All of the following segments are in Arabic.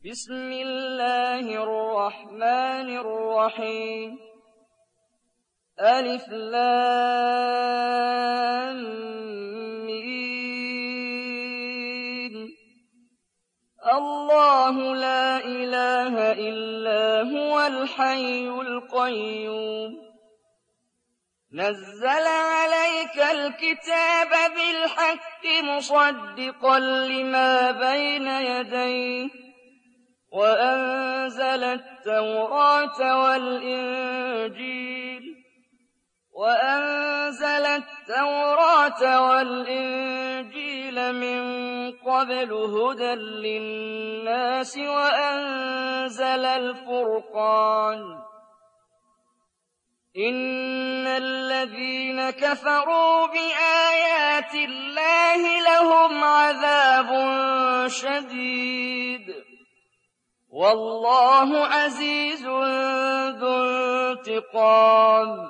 بسم الله الرحمن الرحيم ألف لام ميم الله لا إله إلا هو الحي القيوم نزل عليك الكتاب بالحق مصدقا لما بين يديه وأنزل التوراة والإنجيل من قبل هدى للناس وأنزل الفرقان إن الذين كفروا بآيات الله لهم عذاب شديد والله عزيز ذو انتقام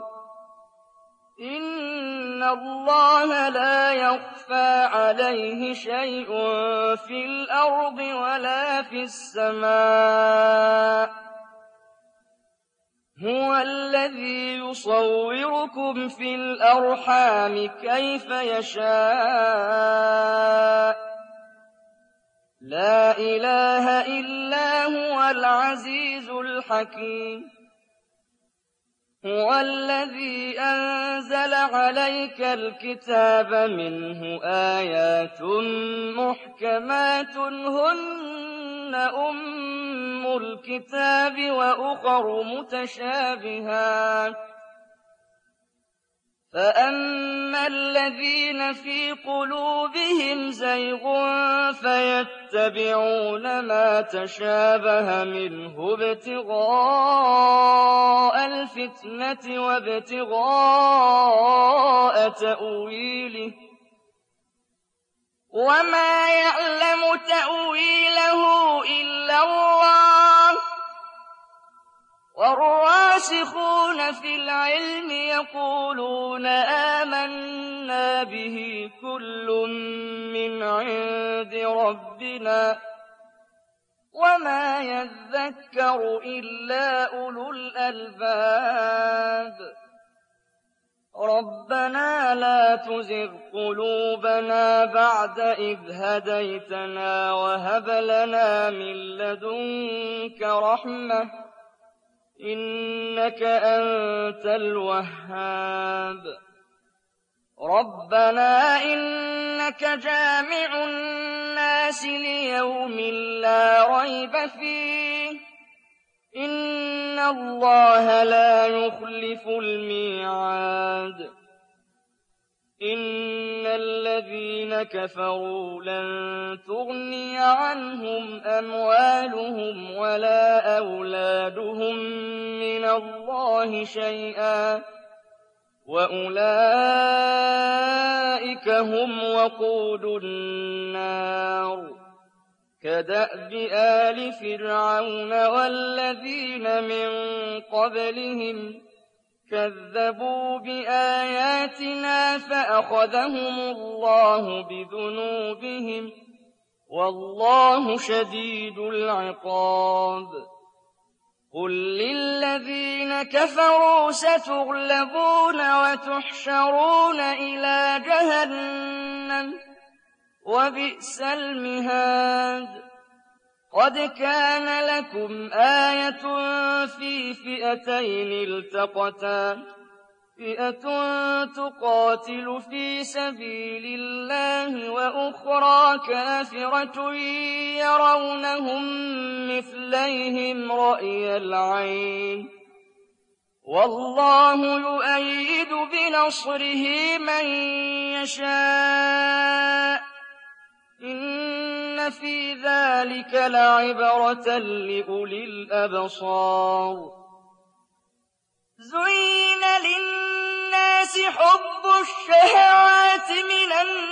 إن الله لا يخفى عليه شيء في الأرض ولا في السماء هو الذي يصوركم في الأرحام كيف يشاء لا إله إلا هو العزيز الحكيم هو الذي أنزل عليك الكتاب منه آيات محكمات هن أم الكتاب وأخر متشابهات فأما الذين في قلوبهم زيغ فيتبعون ما تشابه منه ابتغاء الفتنة وابتغاء تأويله وما يعلم تأويله إلا الله والراسخون في العلم يقولون آمنا به كل من عند ربنا وما يذكر إلا أولو الألباب ربنا لا تزغ قلوبنا بعد إذ هديتنا وهب لنا من لدنك رحمة إنك أنت الوهاب ربنا إنك جامع الناس ليوم لا ريب فيه إن الله لا يخلف الميعاد إن الذين كفروا لن تغني عنهم أموالهم ولا أولادهم من الله شيئا وأولئك هم وقود النار كدأب آل فرعون والذين من قبلهم كذبوا بآياتنا فأخذهم الله بذنوبهم والله شديد العقاب قل للذين كفروا ستغلبون وتحشرون إلى جهنم وبئس المهاد قد كان لكم آية في فئتين التقتا فئة تقاتل في سبيل الله وأخرى كافرة يرونهم مثليهم رأي العين والله يؤيد بنصره من يشاء إن في ذلك لعبرة لأولي الأبصار زين للناس حب الشهوات من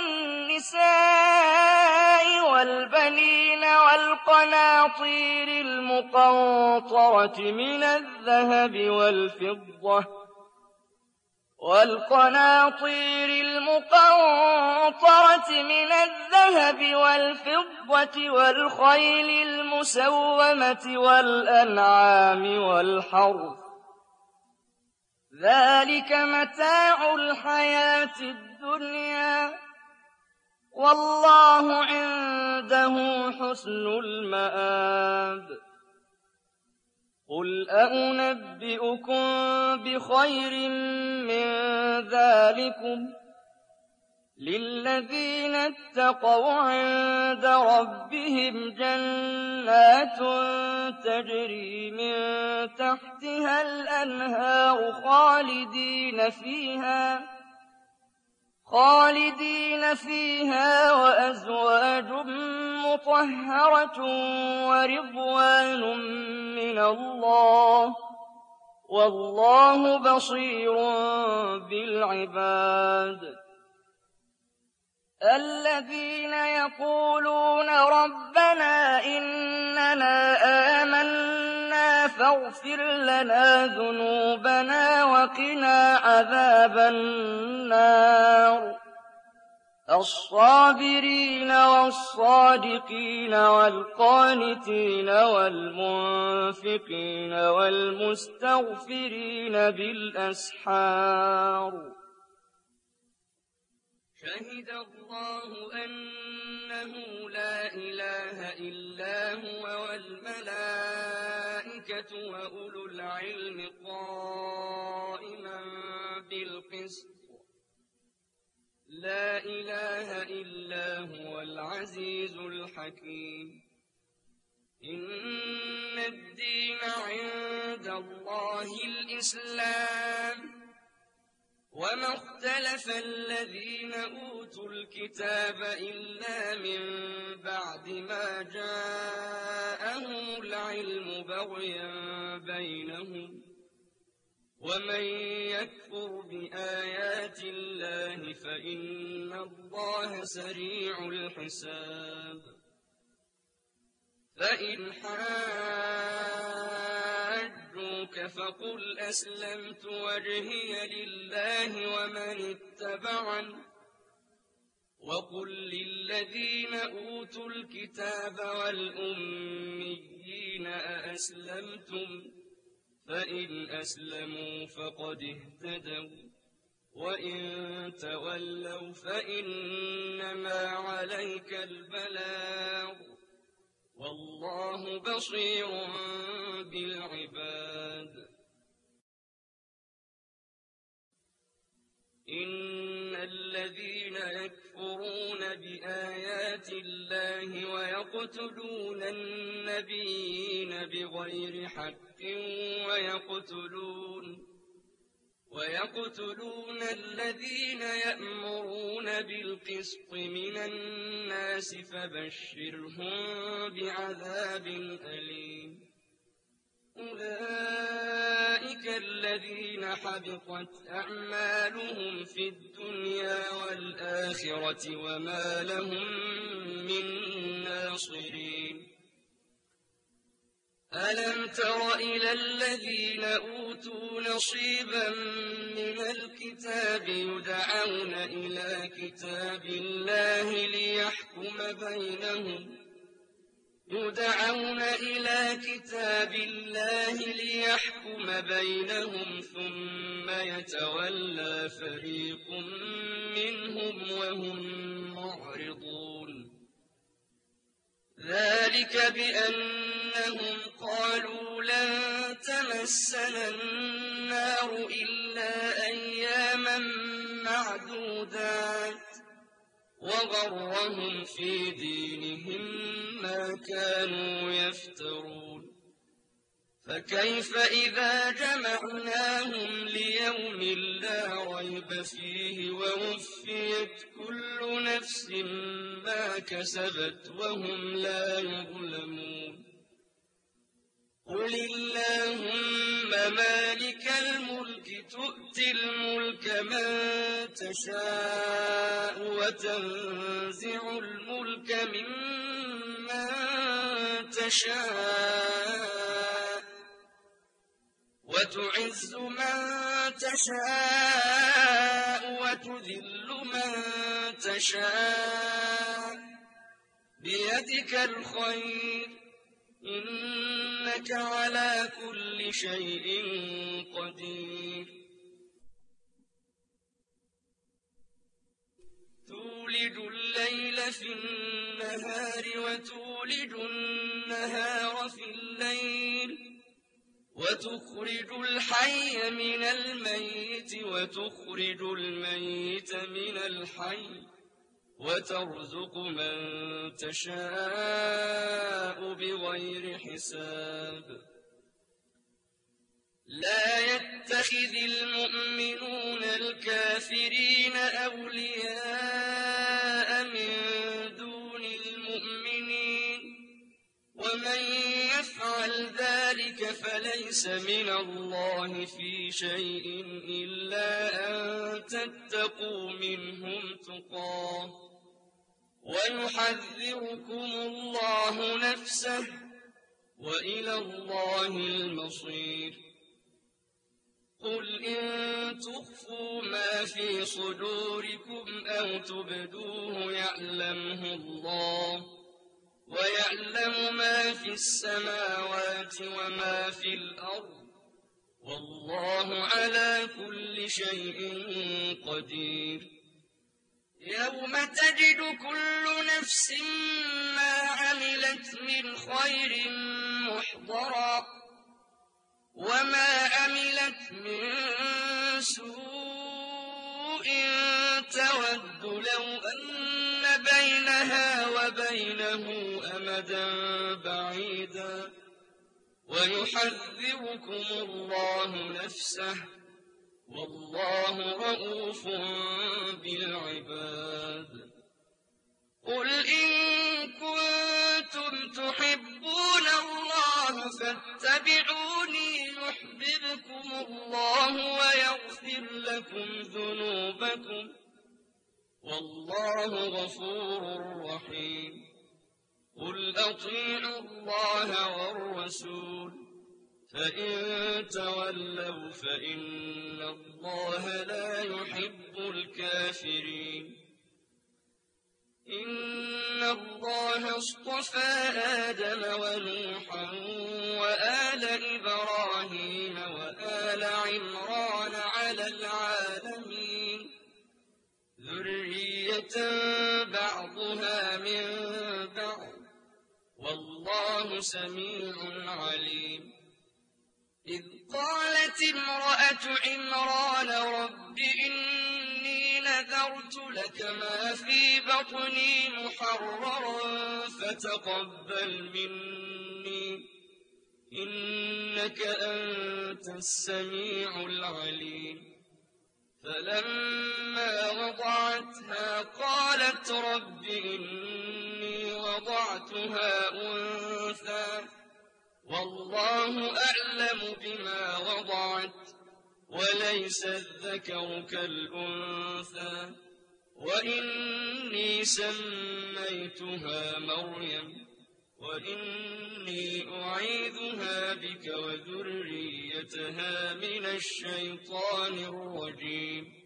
النساء والبنين والقناطير المقنطرة من الذهب والفضة وَالْقَنَاطِيرِ الْمُقَنطَرَةِ مِنَ الذَّهَبِ وَالْفِضَّةِ وَالْخَيْلِ الْمُسَوَّمَةِ وَالْأَنْعَامِ وَالْحَرْثِ ۗ ذَٰلِكَ مَتَاعُ الْحَيَاةِ الدُّنْيَا ۖ وَاللَّهُ عِندَهُ حُسْنُ الْمَآبِ. قُلْ أَؤُنَبِّئُكُم بِخَيْرٍ مِّن ذَٰلِكُمْ ۚ لِلَّذِينَ اتَّقَوْا عِندَ رَبِّهِمْ جَنَّاتٌ تَجْرِي مِن تَحْتِهَا الْأَنْهَارُ خَالِدِينَ فِيهَا وَأَزْوَاجٌ مُّطَهَّرَةٌ وَرِضْوَانٌ مِّنَ اللَّهِ ۗ وَاللَّهُ بَصِيرٌ بِالْعِبَادِ. الَّذِينَ يَقُولُونَ رَبَّنَا إِنَّنَا آمَنَّا فَاغْفِرْ لَنَا ذُنُوبَنَا وَقِنَا عَذَابَ النَّارِ. الصَّابِرِينَ وَالصَّادِقِينَ وَالْقَانِتِينَ وَالْمُنفِقِينَ وَالْمُسْتَغْفِرِينَ بِالْأَسْحَارِ. شَهِدَ اللَّهُ أَنَّهُ لَا إِلَٰهَ إِلَّا هُوَ وَالْمَلَائِكَةُ وَأُولُو الْعِلْمِ قَائِمًا بِالْقِسْطِ ۚ لَا إِلَٰهَ إِلَّا هُوَ الْعَزِيزُ الْحَكِيمُ. إِنَّ الدِّينَ عِندَ اللَّهِ الْإِسْلَامُ ۗ وَمَا اخْتَلَفَ الَّذِينَ أُوتُوا الْكِتَابَ إِلَّا مِن بَعْدِ مَا جَاءَهُمُ الْعِلْمُ بَغْيًا بَيْنَهُمْ ۗ وَمَن يَكْفُرْ بِآيَاتِ اللَّهِ فَإِنَّ اللَّهَ سَرِيعُ الْحِسَابِ. فَإِنْ حَاجُّوكَ فَقُلْ أَسْلَمْتُ وَجْهِيَ لِلَّهِ وَمَنِ اتَّبَعَنِ ۗ وَقُل لِّلَّذِينَ أُوتُوا الْكِتَابَ وَالْأُمِّيِّينَ أَأَسْلَمْتُمْ ۚ فَإِنْ أَسْلَمُوا فَقَدِ اهْتَدَوا ۖ وَّإِن تَوَلَّوْا فَإِنَّمَا عَلَيْكَ الْبَلَاغُ ۗ وَاللَّهُ بَصِيرٌ بِالْعِبَادِ. إِنَّ الَّذِينَ يَكْفُرُونَ بِآيَاتِ اللَّهِ وَيَقْتُلُونَ النَّبِيِّينَ بِغَيْرِ حَقٍّ وَيَقْتُلُونَ الَّذِينَ يَأْمُرُونَ بِالْقِسْطِ مِنَ النَّاسِ فَبَشِّرْهُم بِعَذَابٍ أَلِيمٍ. أُولَٰئِكَ الَّذِينَ حَبِطَتْ أَعْمَالُهُمْ فِي الدُّنْيَا وَالْآخِرَةِ وَمَا لَهُم مِّن نَّاصِرِينَ. أَلَمْ تَرَ إِلَى الَّذِينَ أُوتُوا نَصِيبًا مِّنَ الْكِتَابِ يُدْعَوْنَ إِلَىٰ كِتَابِ اللَّهِ لِيَحْكُمَ بَيْنَهُمْ ثُمَّ يَتَوَلَّىٰ فَرِيقٌ مِّنْهُمْ وَهُم مُّعْرِضُونَ. ذَٰلِكَ بِأَنَّهُمْ قَالُوا لَن تَمَسَّنَا النَّارُ إِلَّا أَيَّامًا مَّعْدُودَاتٍ ۖ وَغَرَّهُمْ فِي دِينِهِم مَّا كَانُوا يَفْتَرُونَ. فَكَيْفَ إِذَا جَمَعْنَاهُمْ لِيَوْمٍ لَّا رَيْبَ فِيهِ وَوُفِّيَتْ كُلُّ نَفْسٍ مَّا كَسَبَتْ وَهُمْ لَا يُظْلَمُونَ. قُلِ اللَّهُمَّ مَالِكَ الْمُلْكِ تُؤْتِي الْمُلْكَ مَن تَشَاءُ وَتَنزِعُ الْمُلْكَ مِمَّن تَشَاءُ وَتُعِزُّ مَن تشاء وتذل من تشاء بيدك الخير إنك على كل شيء قدير تولج الليل في النهار وتولج النهار في الليل وتخرج الحي من الميت وتخرج الميت من الحي وترزق من تشاء بغير حساب لا يتخذ المؤمنون الكافرين أولياء من دون المؤمنين ومن يفعل ذلك فليس من الله في شيء إلا أن تتقوا منهم تقاه ويحذركم الله نفسه وإلى الله المصير قل إن تخفوا ما في صدوركم أو تبدوه يعلمه الله ويعلم ما في السماوات وما في الأرض والله على كل شيء قدير يوم تجد كل نفس ما عملت من خير محضرا وما عملت من سوء تود لو أن بينها وبينه أمدا بعيدا ويحذركم الله نفسه والله رءوف بالعباد قل إن كنتم تحبون الله فاتبعوني يحببكم الله ويغفر لكم ذنوبكم والله غفور رحيم قل أطيعوا الله والرسول فإن تولوا فإن الله لا يحب الكافرين إن الله اصطفى آدم ونوحا وآل إبراهيم وآل عمران على العالمين ذرية بعضها من بعض والله سميع عليم إذ قالت امرأة عمران رب إني نذرت لك ما في بطني محررا فتقبل مني إنك أنت السميع العليم فلما وضعتها قالت رب إني وضعتها أنثى والله أعلم بما وضعت وليس الذكر كالأنثى وإني سميتها مريم وإني أعيذها بك وذريتها من الشيطان الرجيم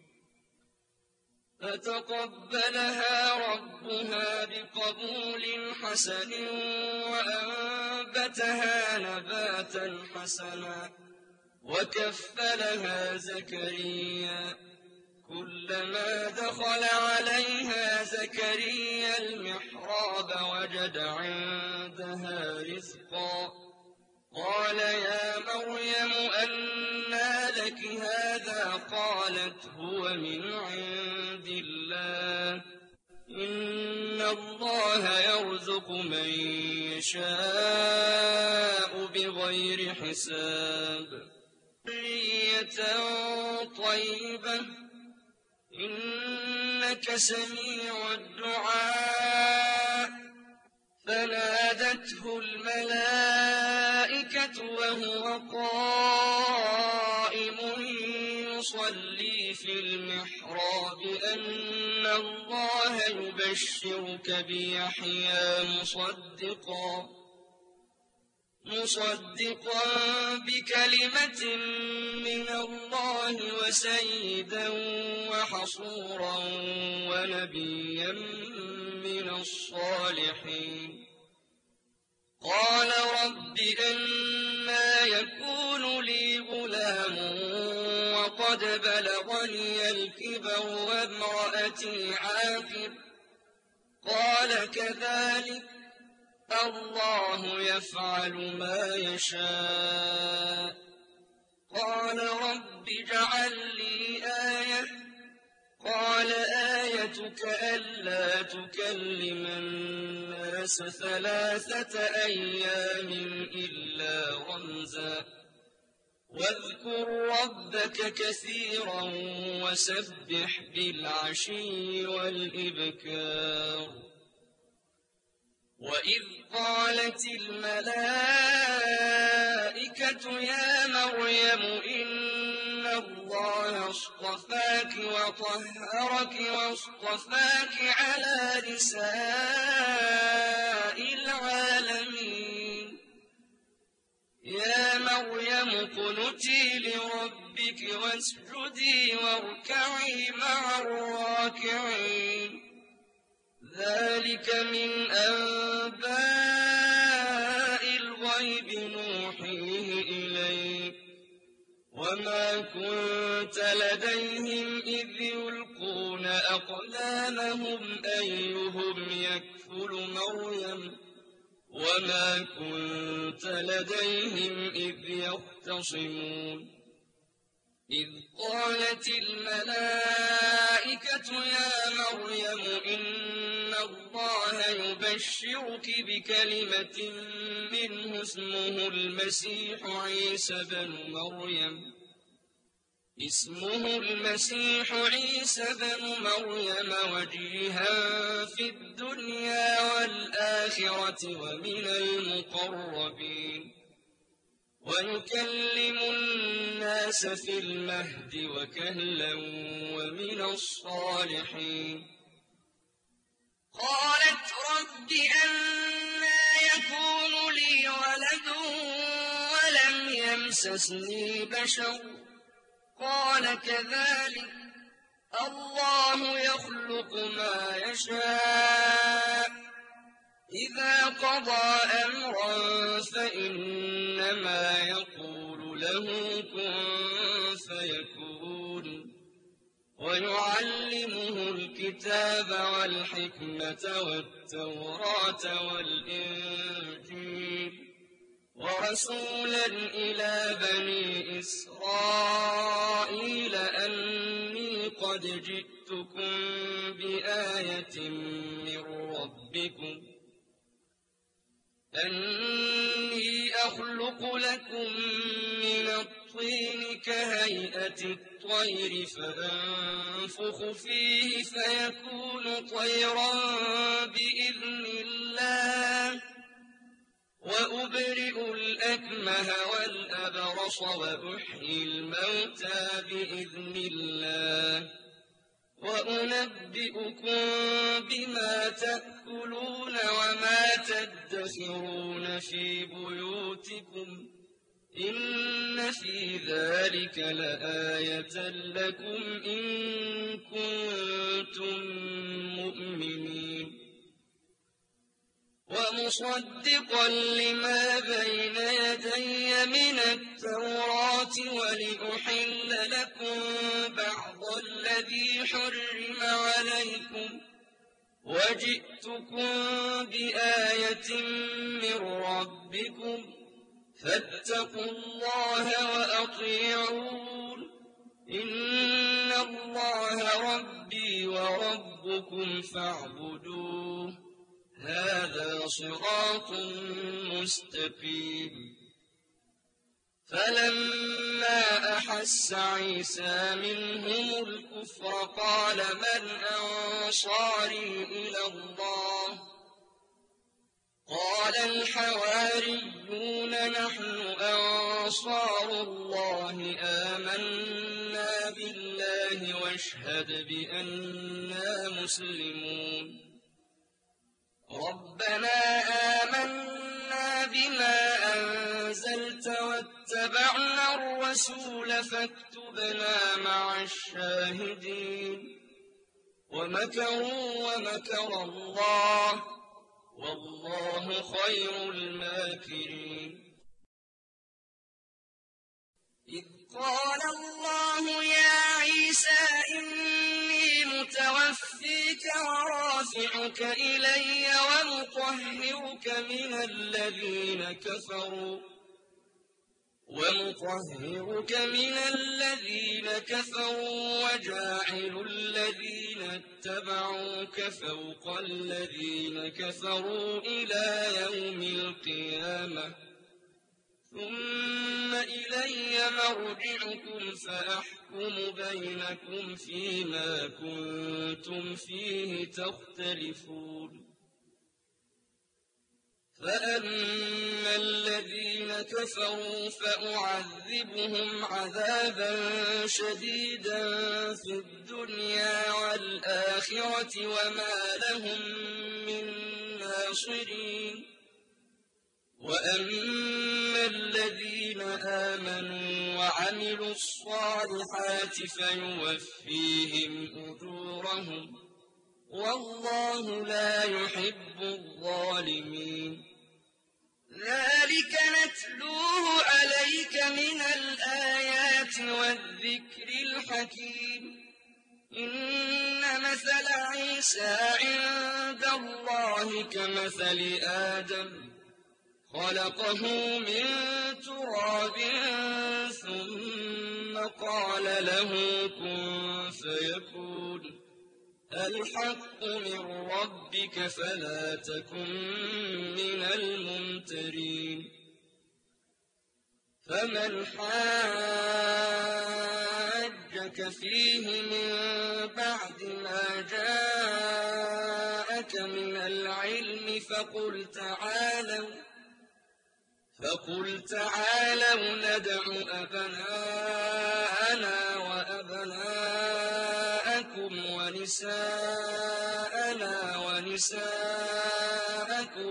فتقبلها ربها بقبول حسن وأنبتها نباتا حسنا وكفلها زكريا كلما دخل عليها زكريا المحراب وجد عندها رزقا قال يا مريم أنى لك هذا قالت هو من عند الله إن الله يرزق من يشاء بغير حساب ذرية طيبة إنك سميع الدعاء فنادته الملائكة وهو قائم يصلي في المحراب أن الله مصدقا بكلمة من الله وسيدا وحصورا ونبيا من الصالحين قال رب أنى يكون لي غلام وقد بلغني الكبر وامرأتي عاقر قال كذلك الله يفعل ما يشاء قال رب اجعل لي آية قال آيتك ألا تكلم الناس 3 أيام إلا رمزا واذكر ربك كثيرا وسبح بالعشي والإبكار وإذ قالت الملائكة يا مريم إن الله اصطفاك وطهرك واصطفاك على نساء العالمين يا مريم اقنتي لربك واسجدي واركعي مع الراكعين ذلك من أنباء الغيب نوحيه إليك وما كنت لديهم إذ يلقون أقلامهم أيهم يكفل مريم وما كنت لديهم إذ يختصمون إذ قالت الملائكة يا مريم إن الله يبشرك بكلمة منه اسمه المسيح عيسى بن مريم وجيها في الدنيا والآخرة ومن المقربين ويكلم الناس في المهد وكهلا ومن الصالحين قالت رب أنى يكون لي ولد ولم يمسسني بشر قال كذلك الله يخلق ما يشاء إذا قضى أمرا فإنما يقول له كن فيكون ويعلمه الكتاب والحكمة والتوراة والإنجيل ورسولا إلى بني إسرائيل أني قد جئتكم بآية من ربكم أني أخلق لكم من الطين كهيئة الطير فأنفخ فيه فيكون طيرا بإذن الله وأبرئ الأكمه والأبرص وأحيي الموتى بإذن الله وأنبئكم بما تأكلون وما تدخرون في بيوتكم إن في ذلك لآية لكم إن كنتم مؤمنين ومصدقا لما بين يدي من التوراة ولأحل لكم بعض الذي حرم عليكم وجئتكم بآية من ربكم فاتقوا الله وأطيعون إن الله ربي وربكم فاعبدوه هذا صراط مستقيم فلما أحس عيسى منهم الكفر قال من أنصاري إلى الله قال الحواريون نحن أنصار الله آمنا بالله واشهد بأننا مسلمون ربنا آمنا بما أنزلت أنزلت واتبعنا الرسول فاكتبنا مع الشاهدين ومكروا ومكر الله والله خير الماكرين إذ قال الله يا عيسى إني متوفيك ورافعك إلي ومطهرك من الذين كفروا وجاعل الذين اتبعوك فوق الذين كفروا إلى يوم القيامة ثم إلي مرجعكم فأحكم بينكم فيما كنتم فيه تختلفون فأما الذين كفروا فأعذبهم عذابا شديدا في الدنيا والآخرة وما لهم من ناصرين وأما الذين آمنوا وعملوا الصالحات فيوفيهم أجورهم والله لا يحب الظالمين ذلك نتلوه عليك من الآيات والذكر الحكيم إن مثل عيسى عند الله كمثل آدم خلقه من تراب ثم قال له كن فيكون الحق من ربك فلا تكن من الممترين فمن حاجك فيه من بعد ما جاءك من العلم فقل تعالوا ندع أبناءنا وأبناءكم ونساءنا ونساءكم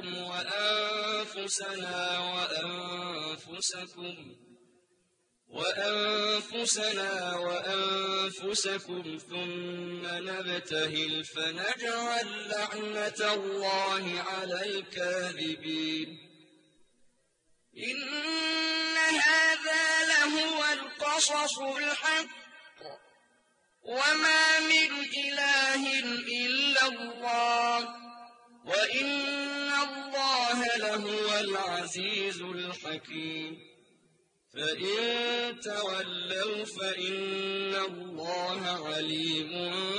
وأنفسنا وأنفسكم ثم نبتهل فنجعل لعنة الله على الكاذبين إن هذا لهو القصص الحق وما من إله إلا الله وإن الله لهو العزيز الحكيم فإن تولوا فإن الله عليم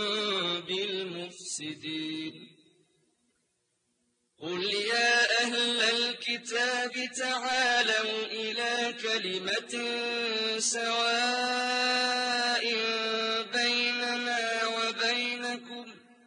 بالمفسدين قل يا أهل الكتاب تعالوا إلى كلمة سواء بيننا وبينكم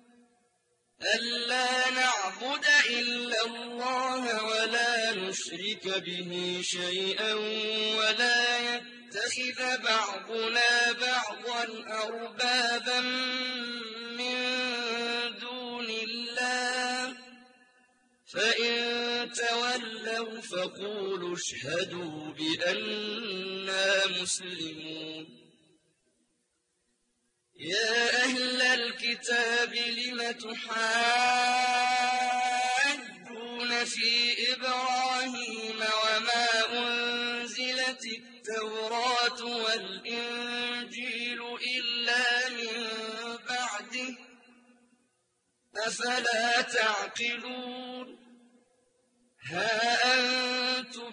ألا نعبد إلا الله ولا نشرك به شيئا ولا يتخذ بعضنا بعضا أربابا من دون الله فإن تولوا فقولوا اشهدوا بأننا مسلمون يا أهل الكتاب لم تحاجون في إبراهيم وما أنزلت التوراة والإنجيل إلا من بعده أفلا تعقلون ها أنتم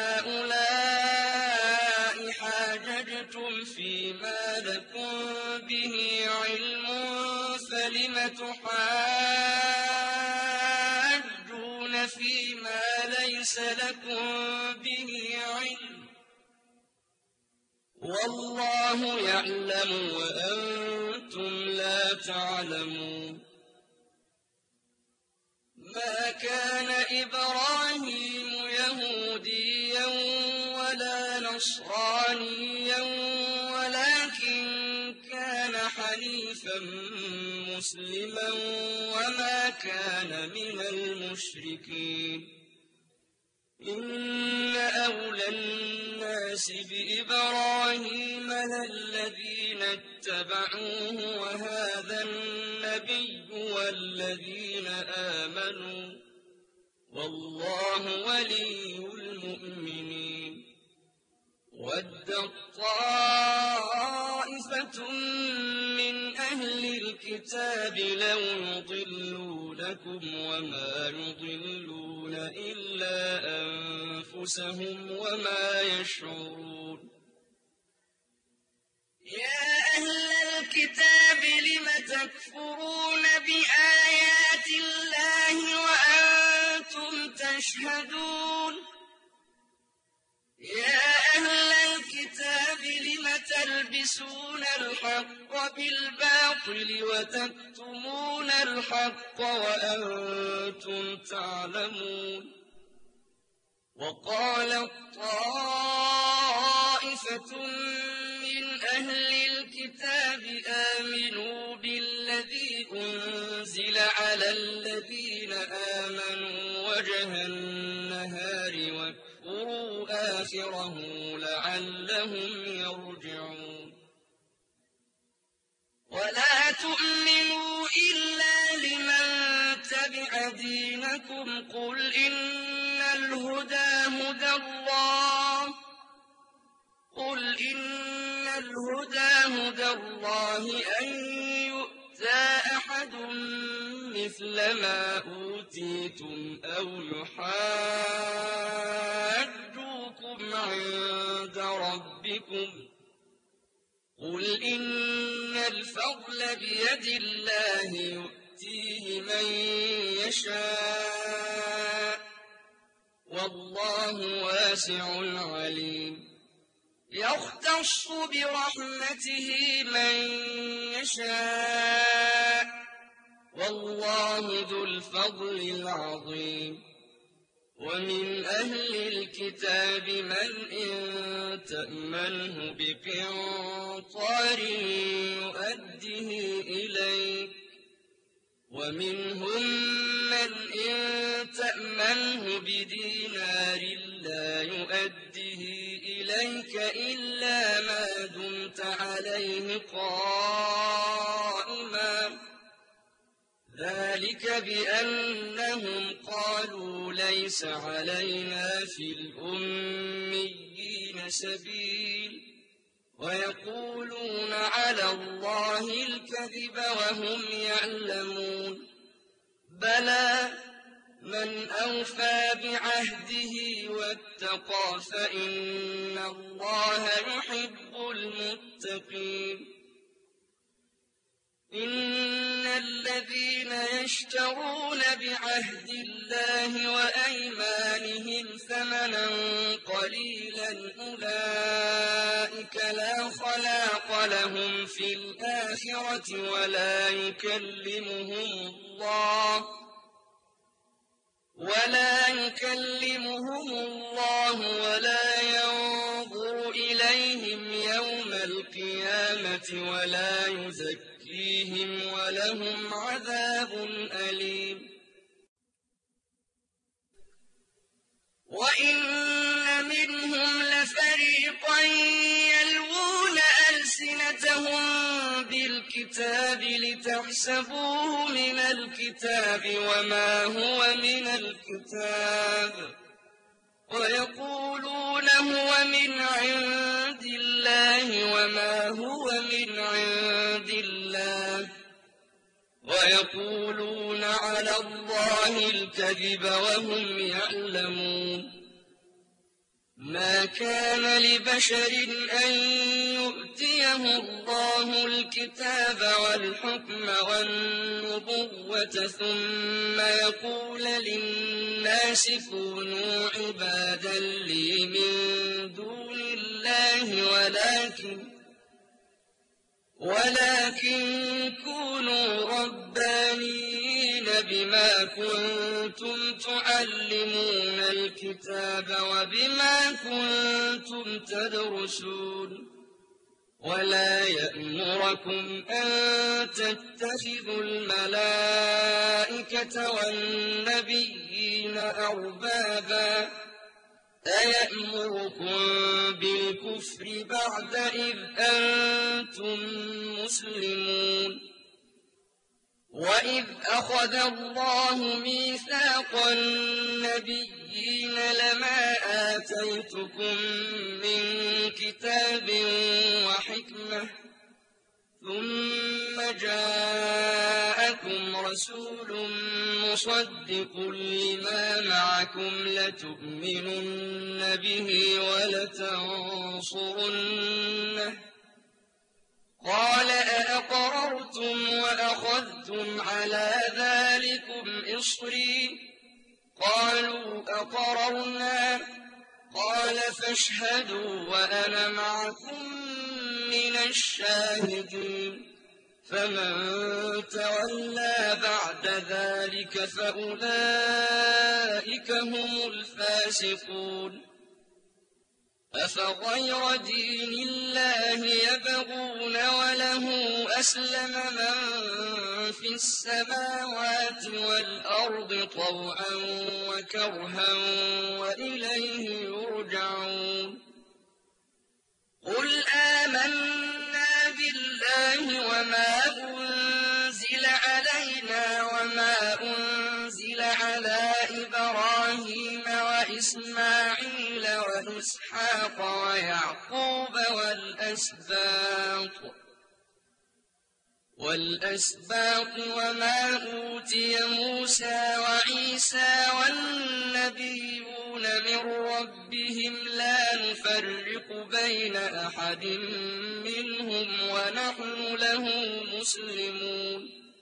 هؤلاء حاججتم فيما لكم به علم فلم تحاجون فيما ليس لكم به علم والله يعلم وأنتم لا تعلمون ما كان إبراهيم يهوديا ولا نصرانيا ولكن كان حنيفا مسلما وما كان من المشركين إن أولى الناس بإبراهيم للذين اتبعوه وهذا النبي والذين آمنوا والله ولي المؤمنين وَدَّت طَّائِفَةٌ مِّنْ أَهْلِ الْكِتَابِ لَوْ يُضِلُّونَكُمْ وَمَا يُضِلُّونَ إِلَّا أَنفُسَهُمْ وَمَا يَشْعُرُونَ يَا أَهْلَ الْكِتَابِ لِمَ تَكْفُرُونَ بِآيَاتِ اللَّهِ وَأَنتُمْ تَشْهَدُونَ يَا أَهْلَ الْكِتَابِ لِمَ تَلْبِسُونَ الْحَقَّ بِالْبَاطِلِ وَتَكْتُمُونَ الْحَقَّ وَأَنتُمْ تَعْلَمُونَ وَقَالَت طَّائِفَةٌ مِّنْ أَهْلِ الْكِتَابِ آمِنُوا بِالَّذِي أُنزِلَ عَلَى الَّذِينَ آمَنُوا وَجْهَ النَّهَارِ وَاكْفُرُوا آخِرَهُ لَعَلَّهُمْ يَرْجِعُونَ وَلَا تُؤْمِنُوا إِلَّا لِمَن تَبِعَ دِينَكُمْ قُلْ إِنَّ الْهُدَىٰ هُدَى اللَّهِ أَن يُؤْتَىٰ أَحَدٌ مِّثْلَ مَا أُوتِيتُمْ أَوْ يُحَاجُّوكُمْ عِندَ رَبِّكُمْ قُلْ إِنَّ الْفَضْلَ بِيَدِ اللَّهِ يُؤْتِيهِ مَن يَشَاءُ وَاللَّهُ وَاسِعٌ عَلِيمٌ يَخْتَصُّ بِرَحْمَتِهِ مَن يَشَاءُ وَاللَّهُ ذُو الْفَضْلِ الْعَظِيمِ وَمِنْ أَهْلِ الْكِتَابِ مَنْ إِن تَأْمَنْهُ بِقِنطَارٍ يُؤَدِّهِ إِلَيْكَ وَمِنْهُم مَّنْ إِن تَأْمَنْهُ بِدِينَارٍ لَّا يُؤَدِّهِ إِلَيْكَ إِلَّا مَا دُمْتَ عَلَيْهِ قَائِمًا ۗ ذَٰلِكَ بِأَنَّهُمْ قَالُوا لَيْسَ عَلَيْنَا فِي الْأُمِّيِّينَ سَبِيلٌ وَيَقُولُونَ عَلَى اللَّهِ الْكَذِبَ وَهُمْ يَعْلَمُونَ بَلَىٰ مَنْ أَوْفَىٰ بِعَهْدِهِ وَاتَّقَىٰ فَإِنَّ اللَّهَ يُحِبُّ الْمُتَّقِينَ إِنَّ الَّذِينَ يَشْتَرُونَ بِعَهْدِ اللَّهِ وَأَيْمَانِهِمْ ثَمَنًا قَلِيلًا أُولَٰئِكَ لَا خَلَاقَ لَهُمْ فِي الْآخِرَةِ وَلَا يُكَلِّمُهُمُ اللَّهُ وَلَا يَنظُرُ إِلَيْهِمْ يَوْمَ الْقِيَامَةِ وَلَا يُزَكِّيهِمْ وَلَهُمْ عَذَابٌ أَلِيمٌ وَإِنَّ مِنْهُمْ لَفَرِيقًا يَلْوُونَ أَلْسِنَتَهُم بِالْكِتَابِ لِتَحْسَبُوهُ مِنَ الْكِتَابِ وَمَا هُوَ مِنَ الْكِتَابِ وَيَقُولُونَ هُوَ مِنْ عِندِ اللَّهِ وَمَا هُوَ مِنْ عِندِ اللَّهِ وَيَقُولُونَ عَلَى اللَّهِ الْكَذِبَ وَهُمْ يَعْلَمُونَ مَا كَانَ لِبَشَرٍ أَن يُؤْتِيَهُ اللَّهُ الْكِتَابَ وَالْحُكْمَ وَالنُّبُوَّةَ ثُمَّ يَقُولَ لِلنَّاسِ كُونُوا عِبَادًا لِّي مِن دُونِ اللَّهِ وَلَٰكِن كُونُوا رَبَّانِيِّينَ بِمَا كُنتُمْ تُعَلِّمُونَ الْكِتَابَ وَبِمَا كُنتُمْ تَدْرُسُونَ وَلَا يَأْمُرَكُمْ أَن تَتَّخِذُوا الْمَلَائِكَةَ وَالنَّبِيِّينَ أَرْبَابًا أيأمركم بالكفر بعد إذ أنتم مسلمون وإذ أخذ الله ميثاق النبيين لما آتيتكم من كتاب وحكمة ثم جاءكم رسول مصدق لما معكم لتؤمنن به ولتنصرنه قال أأقررتم وأخذتم على ذلكم إصري قالوا أقررنا قال فاشهدوا وأنا معكم من الشاهدين فمن تولى بعد ذلك فأولئك هم الفاسقون أفغير دين الله يبغون وله أسلم من في السماوات والأرض طوعا وكرها وإليه يرجعون قل آمنا بالله وما أنزل علينا وما أنزل على إبراهيم وإسماعيل وإسحاق ويعقوب والأسباط وما أوتي موسى وعيسى والنبيون من ربهم لا نفرق بين أحد منهم ونحن له مسلمون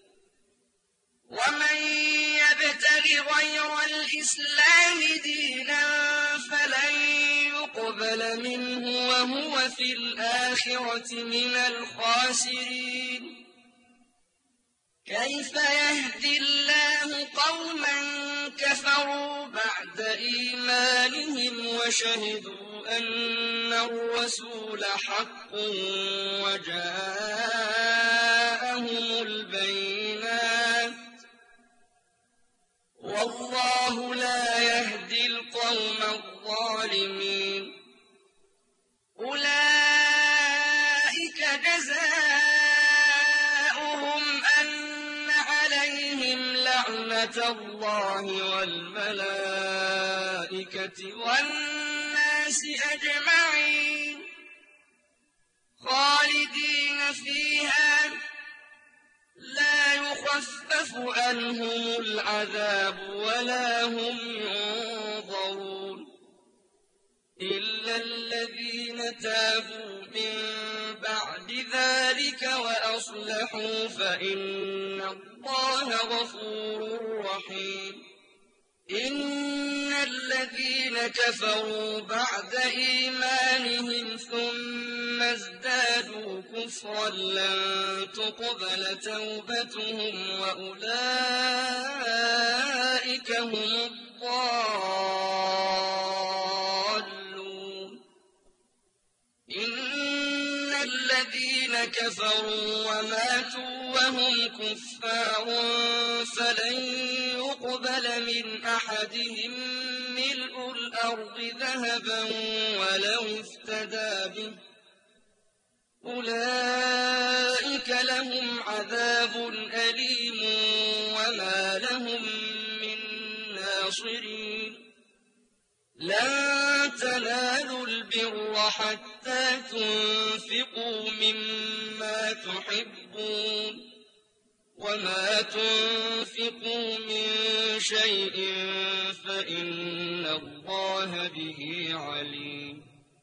ومن يبتغ غير الإسلام دينا فلن يقبل منه وهو في الآخرة من الخاسرين كيف يهدي الله قوما كفروا بعد إيمانهم وشهدوا أن الرسول حق وجاءهم البينات والله لا يهدي القوم الظالمين أولئك جزاؤهم أن عليهم لعنة الله والملائكة والناس أجمعين خالدين فيها لا يخفف عنهم العذاب ولا هم ينظرون إلا الذين تابوا من بعد ذلك وأصلحوا فإن الله غفور رحيم إن الذين كفروا بعد إيمانهم ثم ازدادوا كفرا لن تقبل توبتهم وأولئك هم الضالون إن الذين كفروا وماتوا وهم كفار فلن يقبل من أحدهم ملء الأرض ذهبا ولو افتدى به أولئك لهم عذاب أليم وما لهم من ناصرين لن تنالوا البر حتى تنفقوا مما تحبون وما تنفقوا من شيء فإن الله به عليم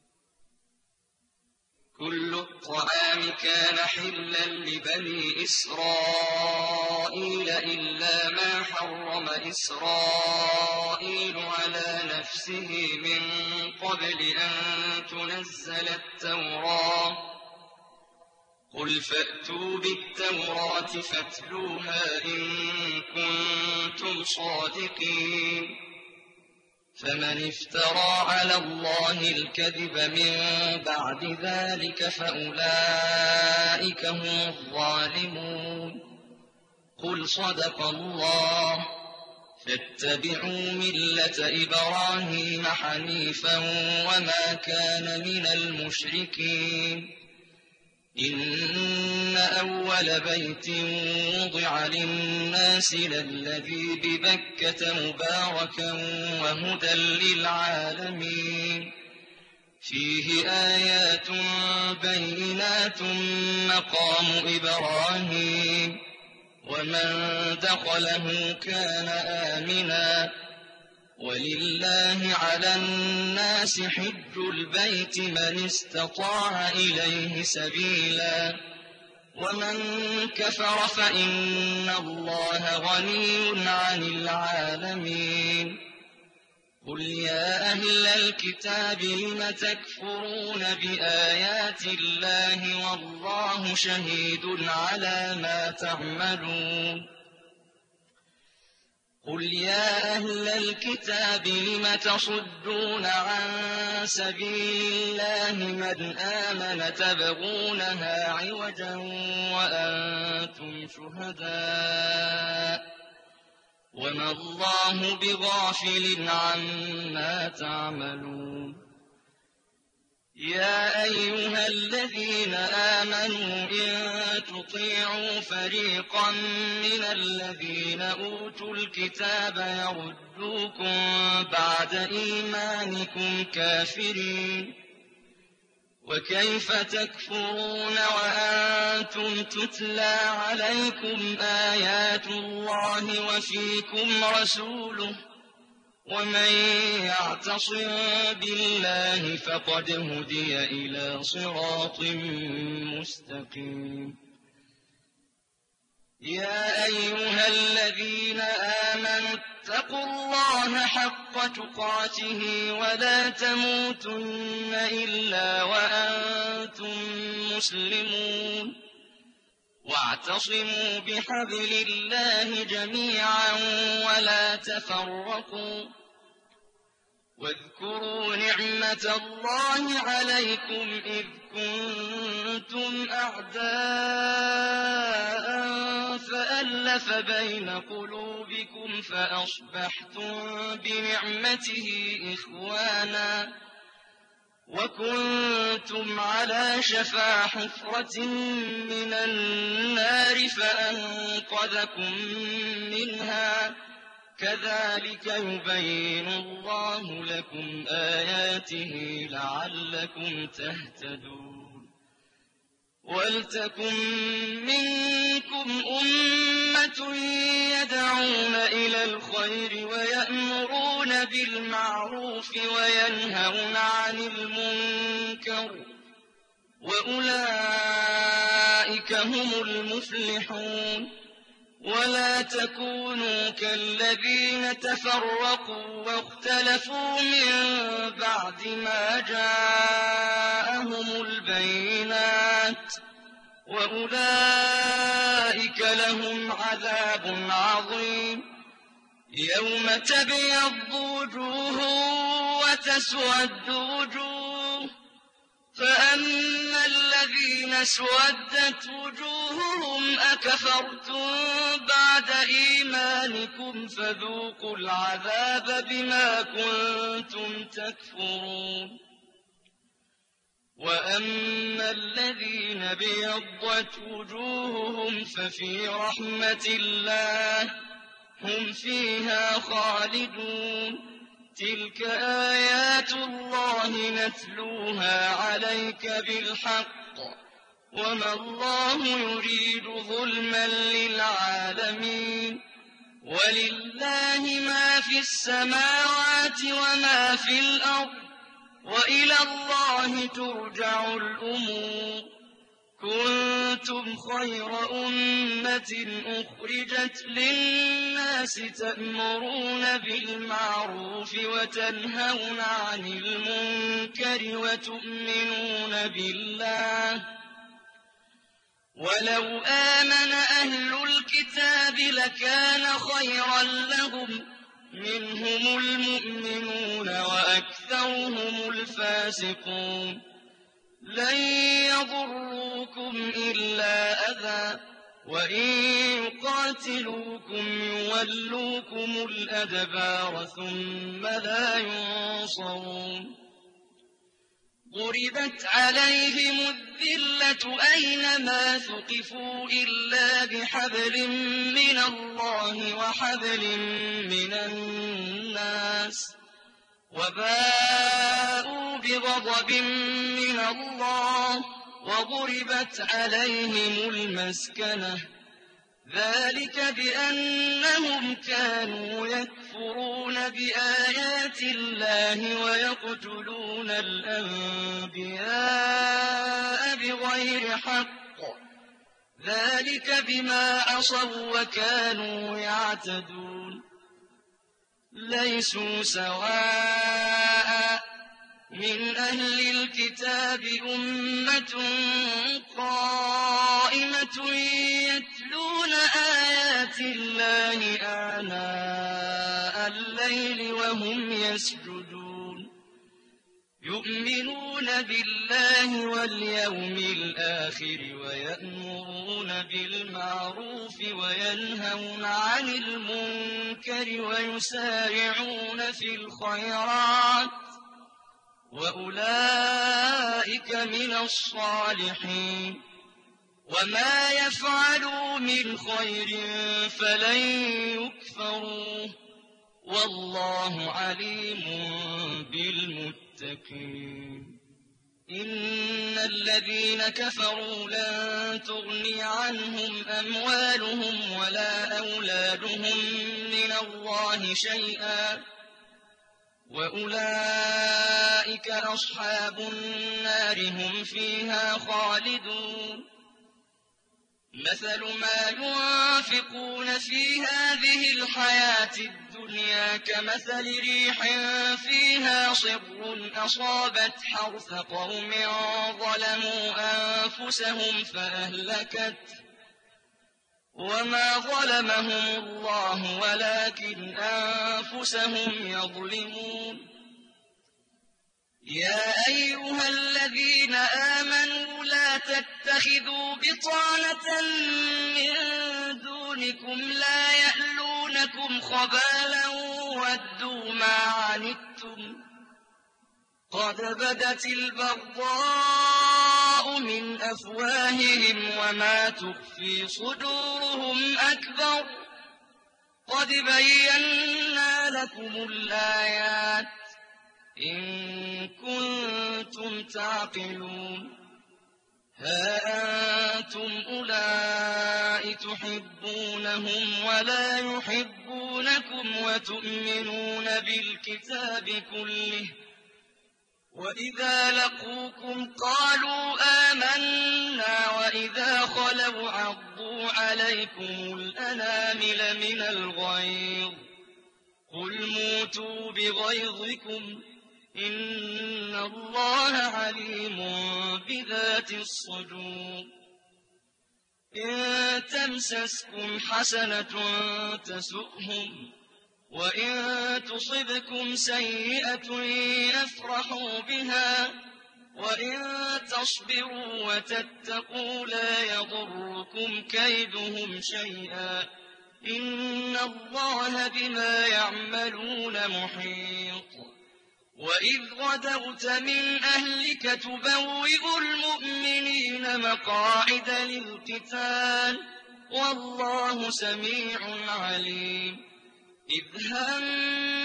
كل الطعام كان حلا لبني إسرائيل إلا ما حرم إسرائيل على نفسه من قبل أن تنزل التوراة قل فأتوا بالتوراة فاتلوها إن كنتم صادقين فمن افترى على الله الكذب من بعد ذلك فأولئك هم الظالمون قل صدق الله فاتبعوا ملة إبراهيم حنيفا وما كان من المشركين إن أول بيت وضع للناس للذي ببكة مباركا وهدى للعالمين فيه آيات بينات مقام إبراهيم ومن دخله كان آمنا ولله على الناس حج البيت من استطاع إليه سبيلا ومن كفر فإن الله غني عن العالمين قل يا أهل الكتاب لم تكفرون بآيات الله والله شهيد على ما تعملون قل يا أهل الكتاب لم تصدون عن سبيل الله من آمن تبغونها عوجا وأنتم شهداء وما الله بغافل عما تعملون يا أيها الذين آمنوا إن تطيعوا فريقا من الذين أوتوا الكتاب يردوكم بعد إيمانكم كافرين وكيف تكفرون وأنتم تتلى عليكم آيات الله وفيكم رسوله ومن يعتصم بالله فقد هدي إلى صراط مستقيم يا أيها الذين آمنوا اتقوا الله حق تقاته ولا تموتن إلا وأنتم مسلمون واعتصموا بحبل الله جميعا ولا تفرقوا واذكروا نعمة الله عليكم إذ كنتم أعداء فألف بين قلوبكم فأصبحتم بنعمته إخوانا وكنتم على شفا حفرة من النار فأنقذكم منها كذلك يبين الله لكم آياته لعلكم تهتدون ولتكن منكم أمة يدعون إلى الخير ويأمرون بالمعروف وينهون عن المنكر وأولئك هم المفلحون ولا تكونوا كالذين تفرقوا واختلفوا من بعد ما جاءهم البينات وأولئك لهم عذاب عظيم يوم تبيض وجوه وتسود وجوه فأما الذين اسودت وجوههم أكفرتم بعد إيمانكم فذوقوا العذاب بما كنتم تكفرون وأما الذين بيضت وجوههم ففي رحمة الله هم فيها خالدون تلك آيات الله نتلوها عليك بالحق وما الله يريد ظلما للعالمين ولله ما في السماوات وما في الأرض وإلى الله ترجع الأمور كنتم خير أمة أخرجت للناس تأمرون بالمعروف وتنهون عن المنكر وتؤمنون بالله ولو آمن أهل الكتاب لكان خيرا لهم منهم المؤمنون وأكثرهم الفاسقون لن يضروكم إلا أذى وإن يقاتلوكم يولوكم الأدبار ثم لا ينصرون ضربت عليهم الذلة أينما ثقفوا إلا بحبل من الله وحبل من الناس وباءوا بغضب من الله وضربت عليهم المسكنة ذلك بأنهم كانوا يكفرون بآيات الله ويقتلون الأنبياء بغير حق ذلك بما عصوا وكانوا يعتدون ليسوا سواء من أهل الكتاب أمة قائمة يتلون آيات الله آناء الليل وهم يسجدون يؤمنون بالله واليوم الآخر ويأمرون بالمعروف وينهون عن المنكر ويسارعون في الخيرات وأولئك من الصالحين وما يفعلوا من خير فلن يكفروه والله عليم بالمتقين إن الذين كفروا لن تغني عنهم أموالهم ولا أولادهم من الله شيئا وأولئك أصحاب النار هم فيها خالدون مثل ما ينفقون في هذه الحياة الدنيا كمثل ريح فيها صر أصابت حرث قوم ظلموا أنفسهم فأهلكته وما ظلمهم الله ولكن أنفسهم يظلمون يا أيها الذين آمنوا لا تتخذوا بطانة من دونكم لا يألونكم خبالا ودوا ما عنتم قد بدت البغضاء من أفواههم وما تخفي صدورهم أكبر قد بينا لكم الآيات إن كنتم تعقلون ها أنتم أولئك تحبونهم ولا يحبونكم وتؤمنون بالكتاب كله وإذا لقوكم قالوا آمنا وإذا خلوا عضوا عليكم الأنامل من الغيظ قل موتوا بغيظكم إن الله عليم بذات الصدور إن تمسسكم حسنة تسؤهم وإن تصبكم سيئة يفرحوا بها وإن تصبروا وتتقوا لا يضركم كيدهم شيئا إن الله بما يعملون محيط وإذ غدوت من أهلك تبوئ المؤمنين مقاعد للقتال والله سميع عليم إذ هم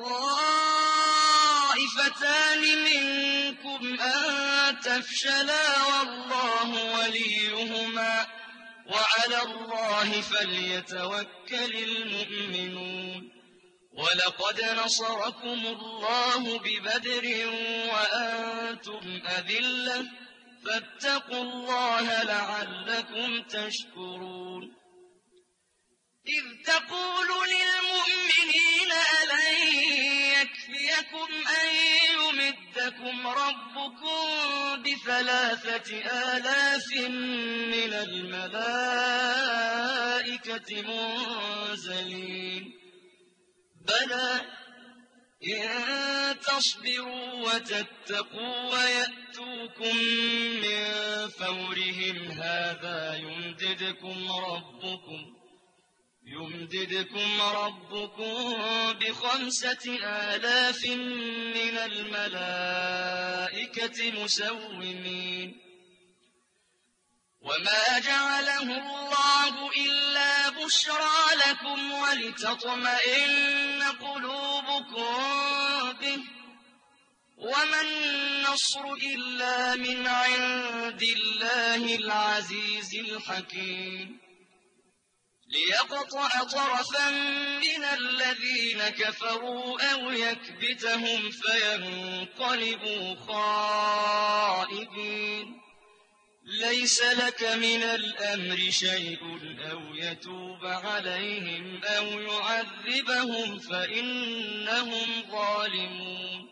الطائفتان منكم أن تفشلا والله وليهما وعلى الله فليتوكل المؤمنون ولقد نصركم الله ببدر وأنتم أذلة فاتقوا الله لعلكم تشكرون إذ تقول للمؤمنين ألن يكفيكم أن يمدكم ربكم ب3,000 من الملائكة منزلين بلى إن تصبروا وتتقوا يأتوكم من فورهم هذا يمددكم ربكم ب5000 من الملائكة مسومين. وما جعله الله إلا بشرى لكم ولتطمئن قلوبكم به، وما النصر إلا من عند الله العزيز الحكيم، ليقطع طرفا من الذين كفروا أو يكبتهم فينقلبوا خائبين. ليس لك من الأمر شيء أو يتوب عليهم أو يعذبهم فإنهم ظالمون.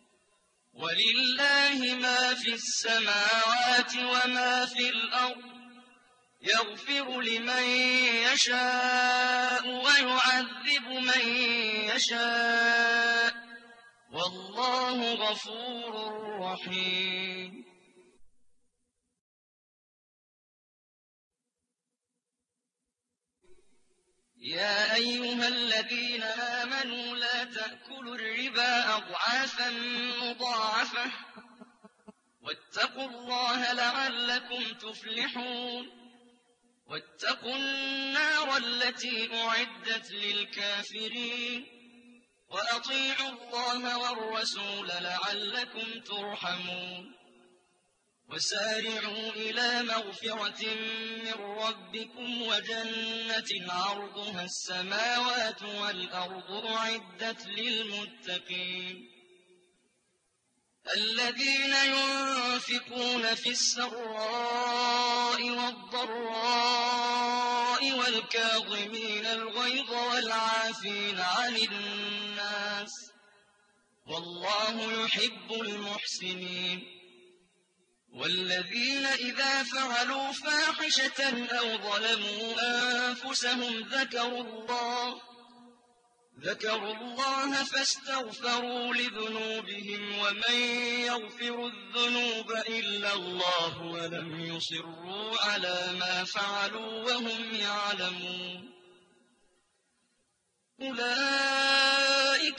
ولله ما في السماوات وما في الأرض، يغفر لمن يشاء ويعذب من يشاء، والله غفور رحيم. يا أيها الذين آمنوا لا تأكلوا الربا أضعافا مضاعفة، واتقوا الله لعلكم تفلحون. واتقوا النار التي أعدت للكافرين، وأطيعوا الله والرسول لعلكم ترحمون. وسارعوا إلى مغفرة من ربكم وجنة عرضها السماوات والأرض أعدت للمتقين، الذين ينفقون في السراء والضراء والكاظمين الغيظ والعافين عن الناس، والله يحب المحسنين. والذين إذا فعلوا فاحشة أو ظلموا أنفسهم ذكروا الله فاستغفروا لذنوبهم، ومن يغفر الذنوب إلا الله ولم يصروا على ما فعلوا وهم يعلمون. أولئك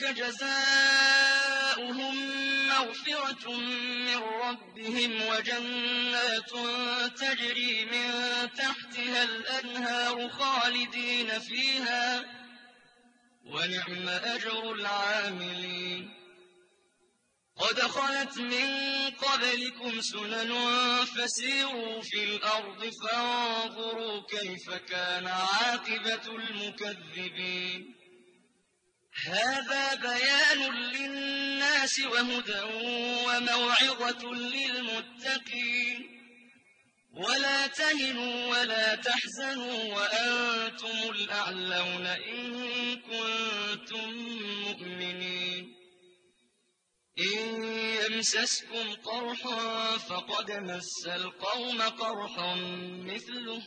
جزاؤهم مغفرة من ربهم وجنات تجري من تحتها الأنهار خالدين فيها، ونعم أجر العاملين. قد خلت من قبلكم سنن فسيروا في الأرض فانظروا كيف كان عاقبة المكذبين. هذا بيان للناس وهدى وموعظة للمتقين. ولا تهنوا ولا تحزنوا وأنتم الأعلون إن كنتم مؤمنين. إن يمسسكم قرح فقد مس القوم قرح مثله،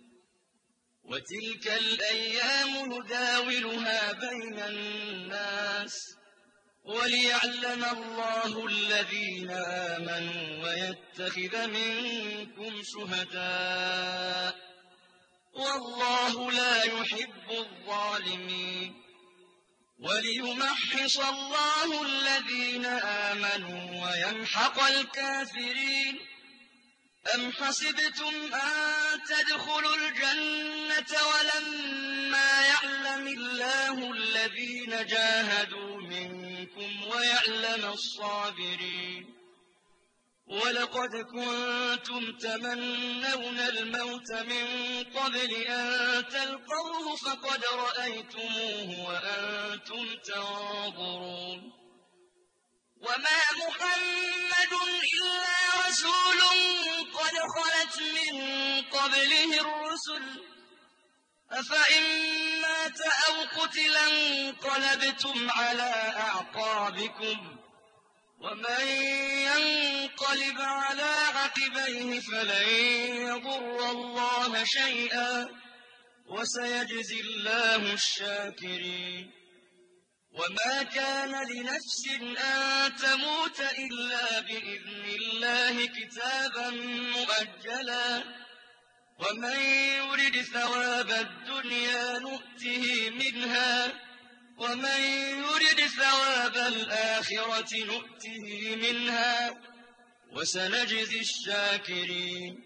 وتلك الأيام نداولها بين الناس، وليعلم الله الذين آمنوا ويتخذ منكم شهداء، والله لا يحب الظالمين. وليمحص الله الذين آمنوا ويمحق الكافرين. أم حسبتم أن تدخلوا الجنة ولما يعلم الله الذين جاهدوا منكم ويعلم الصابرين؟ ولقد كنتم تمنون الموت من قبل أن تلقوه فقد رأيتموه وأنتم تنظرون. وما محمد إلا رسول قد خلت من قبله الرسل، أفإن مات أو قتل انقلبتم على أعقابكم، ومن ينقلب على عقبيه فلن يضر الله شيئا، وسيجزي الله الشاكرين. وما كان لنفس أن تموت إلا بإذن الله اللَّهِ كِتَابًا مُؤَجَّلًا ۗ وَمَن يُرِدْ ثَوَابَ الدُّنْيَا نُؤْتِهِ مِنْهَا وَمَن يُرِدْ ثَوَابَ الْآخِرَةِ نُؤْتِهِ مِنْهَا ۚ وَسَنَجْزِي الشَّاكِرِينَ.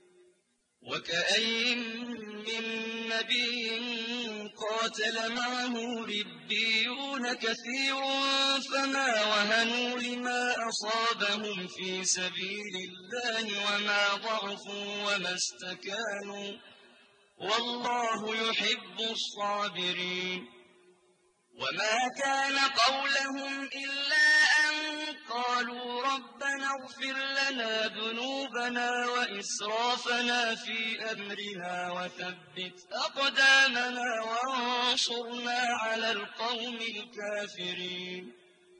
وَكَأَيِّن مِّن نَّبِيٍّ قَاتَلَ مَعَهُ رِبِّيُّونَ كَثِيرٌ فَمَا وَهَنُوا لِمَا أَصَابَهُمْ فِي سَبِيلِ اللَّهِ وَمَا ضَعُفُوا وَمَا اسْتَكَانُوا ۗ وَاللَّهُ يُحِبُّ الصَّابِرِينَ. وَمَا كَانَ قَوْلَهُمْ إِلَّا أَن قَالُوا رَبَّنَا اغْفِرْ لَنَا ذُنُوبَنَا وَإِسْرَافَنَا فِي أَمْرِنَا وَثَبِّتْ أَقْدَامَنَا وَانصُرْنَا عَلَى الْقَوْمِ الْكَافِرِينَ.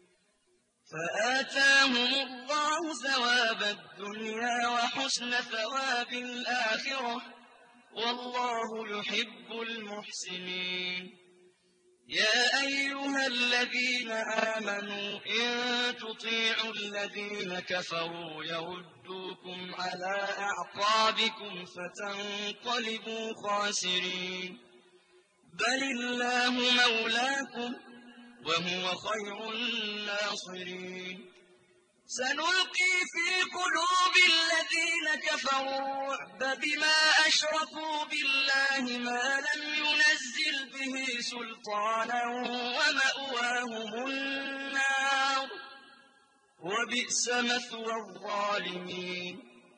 فَآتَاهُمُ اللَّهُ ثَوَابَ الدُّنْيَا وَحُسْنَ ثَوَابِ الْآخِرَةِ ۗ وَاللَّهُ يُحِبُّ الْمُحْسِنِينَ. يَا أَيُّهَا الَّذِينَ آمَنُوا إِن تُطِيعُوا الَّذِينَ كَفَرُوا يَرُدُّوكُمْ عَلَىٰ أَعْقَابِكُمْ فَتَنقَلِبُوا خَاسِرِينَ. بَلِ اللَّهُ مَوْلَاكُمْ ۖ وَهُوَ خَيْرُ النَّاصِرِينَ. سَنُلْقِي فِي قُلُوبِ الَّذِينَ كَفَرُوا الرُّعْبَ بِمَا أَشْرَكُوا بِاللَّهِ مَا لَمْ يُنَزِّلْ بِهِ سُلْطَانًا وَمَأْوَاهُمُ النَّارُ ۖ وَبِئْسَ مَثْوَى الظَّالِمِينَ.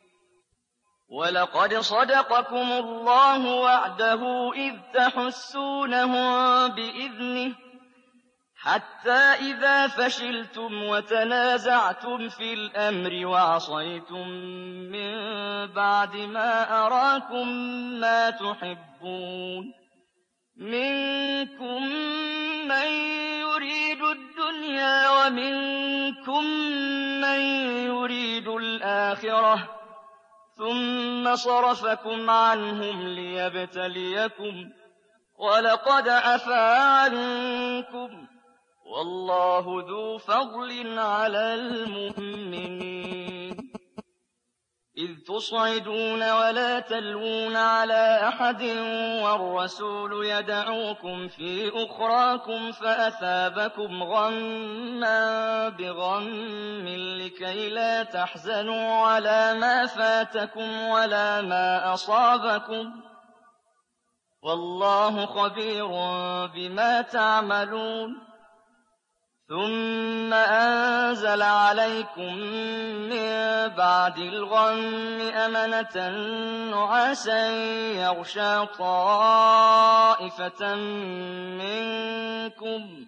وَلَقَدْ صَدَقَكُمُ اللَّهُ وَعْدَهُ إِذْ تَحُسُّونَهُم بِإِذْنِهِ حَتَّىٰ إِذَا فَشِلْتُمْ وَتَنَازَعْتُمْ فِي الْأَمْرِ وَعَصَيْتُم مِّن بَعْدِ مَا أَرَاكُم مَّا تُحِبُّونَ مِنكُم مَّن يُرِيدُ الدُّنْيَا وَمِنكُم مَّن يُرِيدُ الْآخِرَةَ ۚ ثُمَّ صَرَفَكُمْ عَنْهُمْ لِيَبْتَلِيَكُمْ ۖ وَلَقَدْ عَفَا عَنكُمْ ۗ وَاللَّهُ ذُو فَضْلٍ عَلَى الْمُؤْمِنِينَ. إِذْ تُصْعِدُونَ وَلَا تَلْوُونَ عَلَىٰ أَحَدٍ وَالرَّسُولُ يَدْعُوكُمْ فِي أُخْرَاكُمْ فَأَثَابَكُمْ غَمًّا بِغَمٍّ لِّكَيْ لَا تَحْزَنُوا عَلَىٰ مَا فَاتَكُمْ وَلَا مَا أَصَابَكُمْ ۗ وَاللَّهُ خَبِيرٌ بِمَا تَعْمَلُونَ. ثُمَّ أَنزَلَ عَلَيْكُم مِّن بَعْدِ الْغَمِّ أَمَنَةً نُّعَاسًا يَغْشَىٰ طَائِفَةً مِّنكُمْ ۖ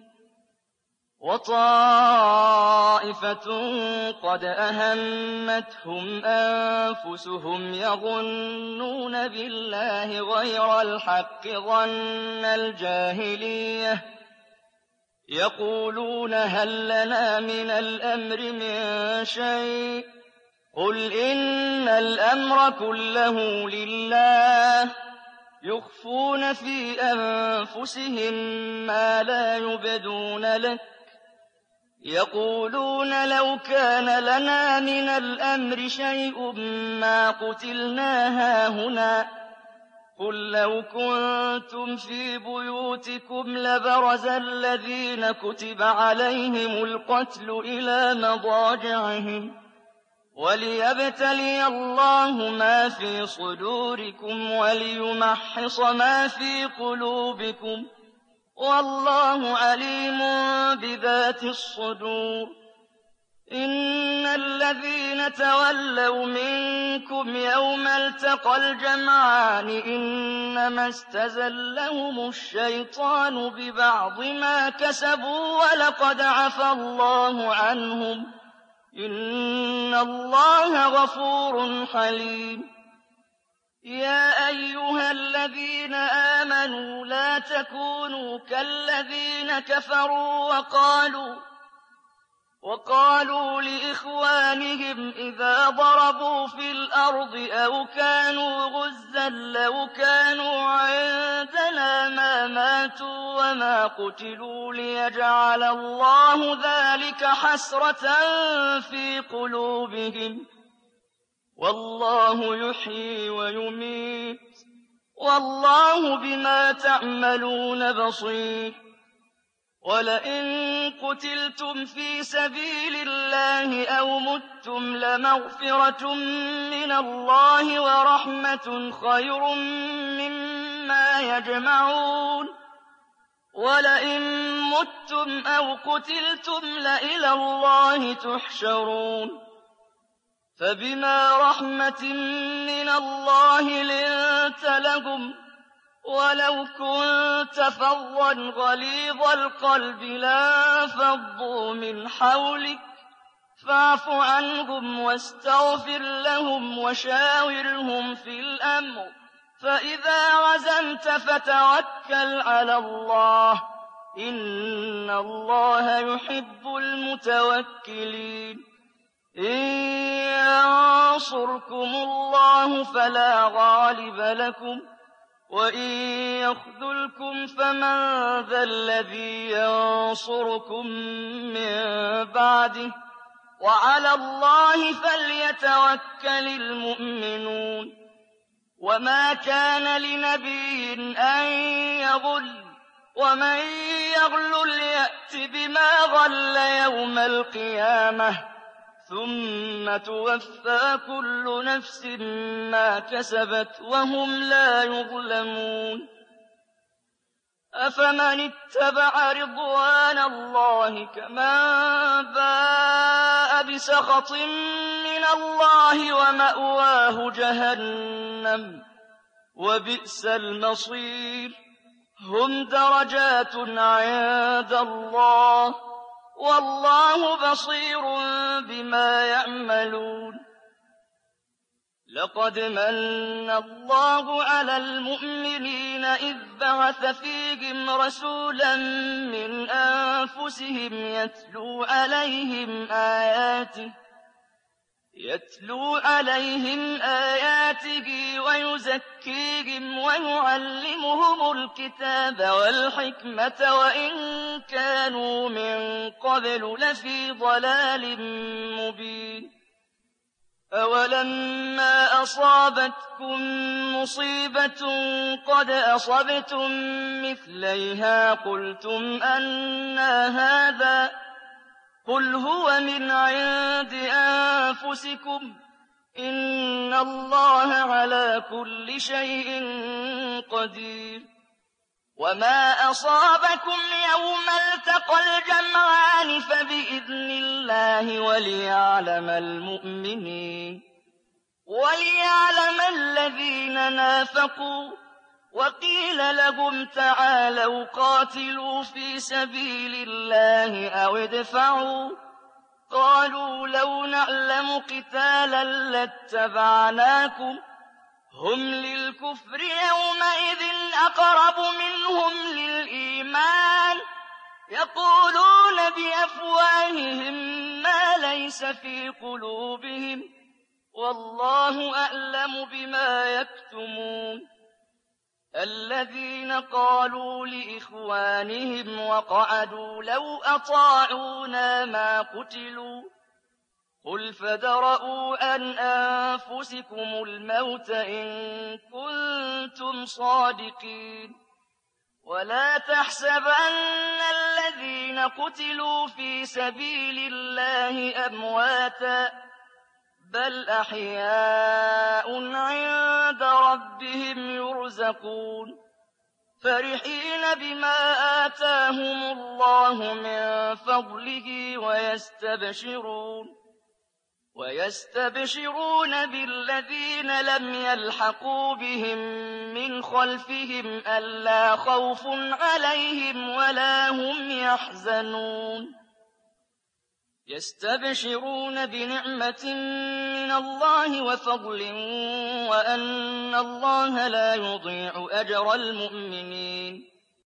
وَطَائِفَةٌ قَدْ أَهَمَّتْهُمْ أَنفُسُهُمْ يَظُنُّونَ بِاللَّهِ غَيْرَ الْحَقِّ ظَنَّ الْجَاهِلِيَّةِ يَقُولُونَ هَل لَّنَا مِنَ الْأَمْرِ مِن شَيْءٍ ۗ قُلْ إِنَّ الْأَمْرَ كُلَّهُ لِلَّهِ يُخْفُونَ فِي أَنفُسِهِم مَّا لَا يُبْدُونَ لَكَ يَقُولُونَ لَوْ كَانَ لَنَا مِنَ الْأَمْرِ شَيْءٌ مَّا قُتِلْنَا هَاهُنَا ۗ قُل لَّوْ كُنتُمْ فِي بُيُوتِكُمْ لَبَرَزَ الَّذِينَ كُتِبَ عَلَيْهِمُ الْقَتْلُ إِلَىٰ مَضَاجِعِهِمْ وَلِيَبْتَلِيَ اللَّهُ مَا فِي صُدُورِكُمْ وَلِيُمَحِّصَ مَا فِي قُلُوبِكُمْ ۗ وَاللَّهُ عَلِيمٌ بِذَاتِ الصُّدُورِ. إِنَّ الَّذِينَ تَوَلَّوْا مِنكُمْ يَوْمَ الْتَقَى الْجَمْعَانِ إِنَّمَا اسْتَزَلَّهُمُ الشَّيْطَانُ بِبَعْضِ مَا كَسَبُوا ۖ وَلَقَدْ عَفَا اللَّهُ عَنْهُمْ ۗ إِنَّ اللَّهَ غَفُورٌ حَلِيمٌ. يَا أَيُّهَا الَّذِينَ آمَنُوا لَا تَكُونُوا كَالَّذِينَ كَفَرُوا وَقَالُوا لِإِخْوَانِهِمْ إِذَا ضَرَبُوا فِي الْأَرْضِ أَوْ كَانُوا غُزًّى لَّوْ كَانُوا عِندَنَا مَا مَاتُوا وَمَا قُتِلُوا لِيَجْعَلَ اللَّهُ ذَٰلِكَ حَسْرَةً فِي قُلُوبِهِمْ ۗ والله يحيي ويميت والله بما تعملون بصير ولئن قتلتم في سبيل الله أو متم لمغفرة من الله ورحمة خير مما يجمعون ولئن متم أو قتلتم لإلى الله تحشرون فبما رحمة من الله لنت لهم ولو كنت فظا غليظ القلب لانفضوا من حولك فاعف عنهم واستغفر لهم وشاورهم في الأمر فإذا عزمت فتوكل على الله إن الله يحب المتوكلين إن ينصركم الله فلا غالب لكم وإن يخذلكم فمن ذا الذي ينصركم من بعده وعلى الله فليتوكل المؤمنون وما كان لنبي أن يغل ومن يغل يأت بما غل يوم القيامة ثم توفى كل نفس ما كسبت وهم لا يظلمون أفمن اتبع رضوان الله كمن باء بسخط من الله ومأواه جهنم وبئس المصير هم درجات عند الله والله بصير بما يعملون لقد من الله على المؤمنين إذ بعث فيهم رسولا من أنفسهم يتلو عليهم آياته ويزكيهم ويعلمهم الكتاب والحكمة وإن كانوا من قبل لفي ضلال مبين أولما أصابتكم مصيبة قد أصبتم مثليها قلتم أنى هذا قل هو من عند أنفسكم إن الله على كل شيء قدير وما أصابكم يوم التقى الجمعان فبإذن الله وليعلم المؤمنين وليعلم الذين نافقوا وقيل لهم تعالوا قاتلوا في سبيل الله أو ادفعوا قالوا لو نعلم قتالا لاتبعناكم هم للكفر يومئذ أقرب منهم للإيمان يقولون بأفواههم ما ليس في قلوبهم والله أعلم بما يكتمون الذين قالوا لإخوانهم وقعدوا لو أطاعونا ما قتلوا قل فادرءوا عن أنفسكم الموت إن كنتم صادقين ولا تحسبن الذين قتلوا في سبيل الله أمواتا بل أحياء عند ربهم يرزقون فرحين بما آتاهم الله من فضله ويستبشرون بالذين لم يلحقوا بهم من خلفهم ألا خوف عليهم ولا هم يحزنون يستبشرون بنعمة من الله وفضل وأن الله لا يضيع أجر المؤمنين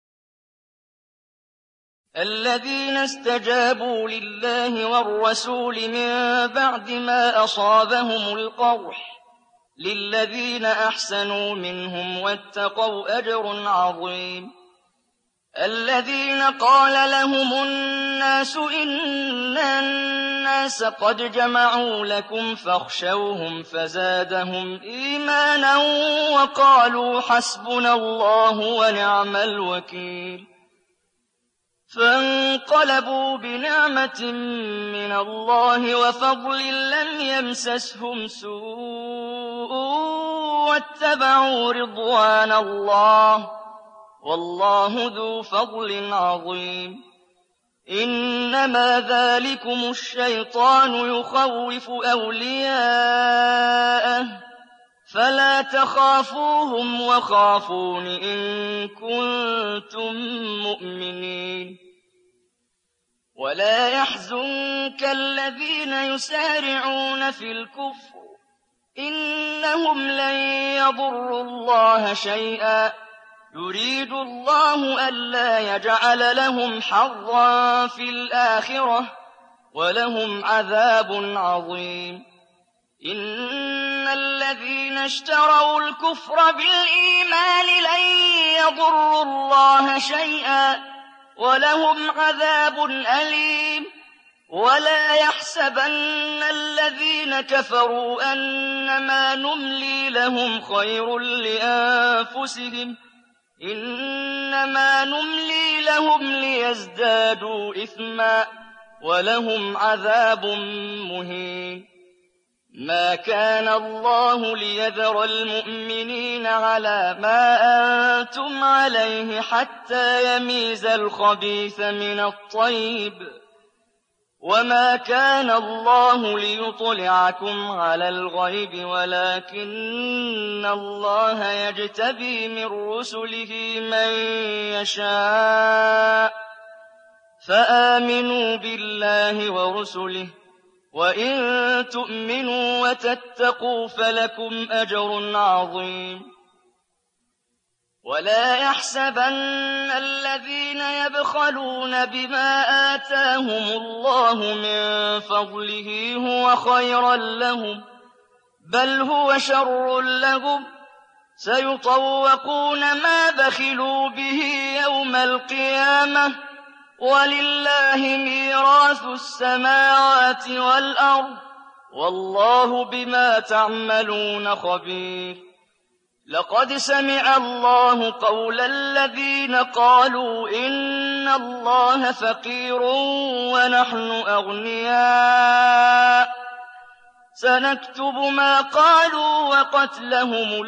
الذين استجابوا لله والرسول من بعد ما أصابهم القرح للذين أحسنوا منهم واتقوا أجر عظيم الذين قال لهم الناس إن الناس قد جمعوا لكم فاخشوهم فزادهم إيمانا وقالوا حسبنا الله ونعم الوكيل فانقلبوا بنعمة من الله وفضل لم يمسسهم سوء واتبعوا رضوان الله والله ذو فضل عظيم إنما ذلكم الشيطان يخوف أولياءه فلا تخافوهم وخافون إن كنتم مؤمنين ولا يحزنك الذين يسارعون في الكفر إنهم لن يضروا الله شيئا يريد الله ألا يجعل لهم حظا في الآخرة ولهم عذاب عظيم إن الذين اشتروا الكفر بالإيمان لن يضروا الله شيئا ولهم عذاب أليم ولا يحسبن الذين كفروا أنما نملي لهم خير لأنفسهم إنما نملي لهم ليزدادوا إثما ولهم عذاب مهين ما كان الله ليذر المؤمنين على ما أنتم عليه حتى يميز الخبيث من الطيب وما كان الله ليطلعكم على الغيب ولكن الله يجتبي من رسله من يشاء فآمنوا بالله ورسله وإن تؤمنوا وتتقوا فلكم أجر عظيم ولا يحسبن الذين يبخلون بما آتاهم الله من فضله هو خيرا لهم بل هو شر لهم سيطوقون ما بخلوا به يوم القيامة ولله ميراث السماوات والأرض والله بما تعملون خبير لقد سمع الله قول الذين قالوا إن الله فقير ونحن أغنياء سنكتب ما قالوا وقتلهم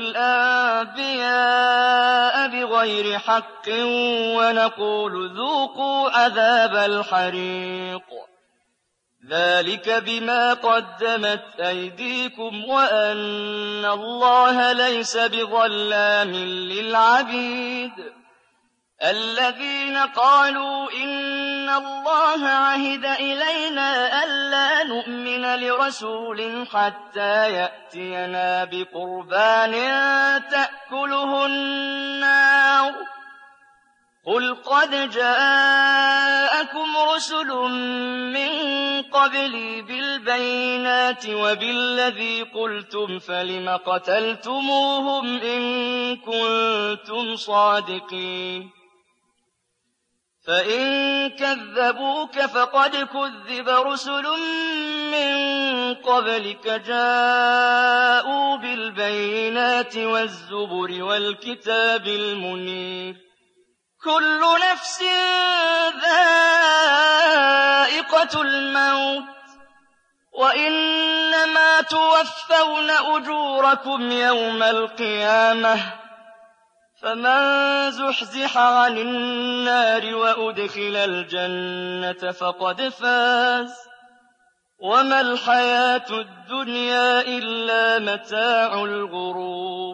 الأنبياء بغير حق ونقول ذوقوا عذاب الحريق ذلك بما قدمت أيديكم وأن الله ليس بظلام للعبيد الذين قالوا إن الله عهد إلينا ألا نؤمن لرسول حتى يأتينا بقربان تأكله النار قل قد جاءكم رسل من قبلي بالبينات وبالذي قلتم فلم قتلتموهم إن كنتم صادقين فإن كذبوك فقد كذب رسل من قبلك جاءوا بالبينات والزبر والكتاب المنير كل نفس ذائقة الموت وإنما توفون أجوركم يوم القيامة فمن زحزح عن النار وأدخل الجنة فقد فاز وما الحياة الدنيا إلا متاع الغرور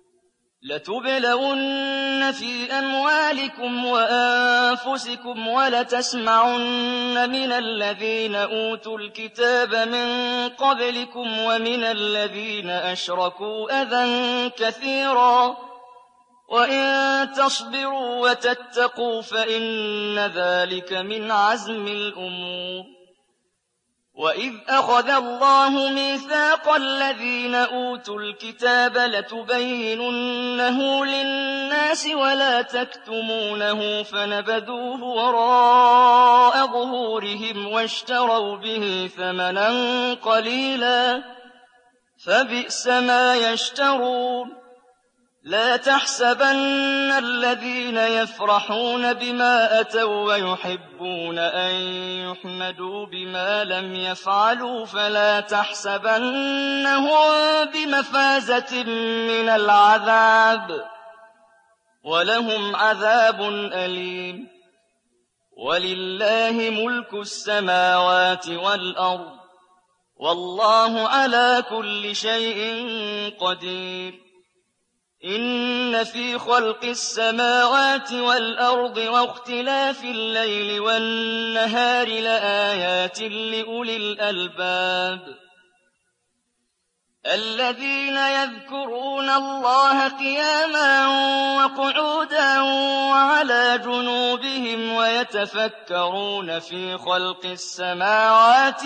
لتبلون في أموالكم وأنفسكم ولتسمعن من الذين أوتوا الكتاب من قبلكم ومن الذين أشركوا أذى كثيرا وإن تصبروا وتتقوا فإن ذلك من عزم الأمور وَإِذْ أَخَذَ اللَّهُ مِيثَاقَ الَّذِينَ أُوتُوا الْكِتَابَ لَتُبَيِّنُنَّهُ لِلنَّاسِ وَلَا تَكْتُمُونَهُ فَنَبَذُوهُ وَرَاءَ ظُهُورِهِمْ وَاشْتَرَوْا بِهِ ثَمَنًا قَلِيلًا فَبِئْسَ مَا يَشْتَرُونَ لا تحسبن الذين يفرحون بما أتوا ويحبون أن يحمدوا بما لم يفعلوا فلا تحسبنهم بمفازة من العذاب ولهم عذاب أليم ولله ملك السماوات والأرض والله على كل شيء قدير إن في خلق السماوات والأرض واختلاف الليل والنهار لآيات لأولي الألباب الذين يذكرون الله قياما وقعودا وعلى جنوبهم ويتفكرون في خلق السماوات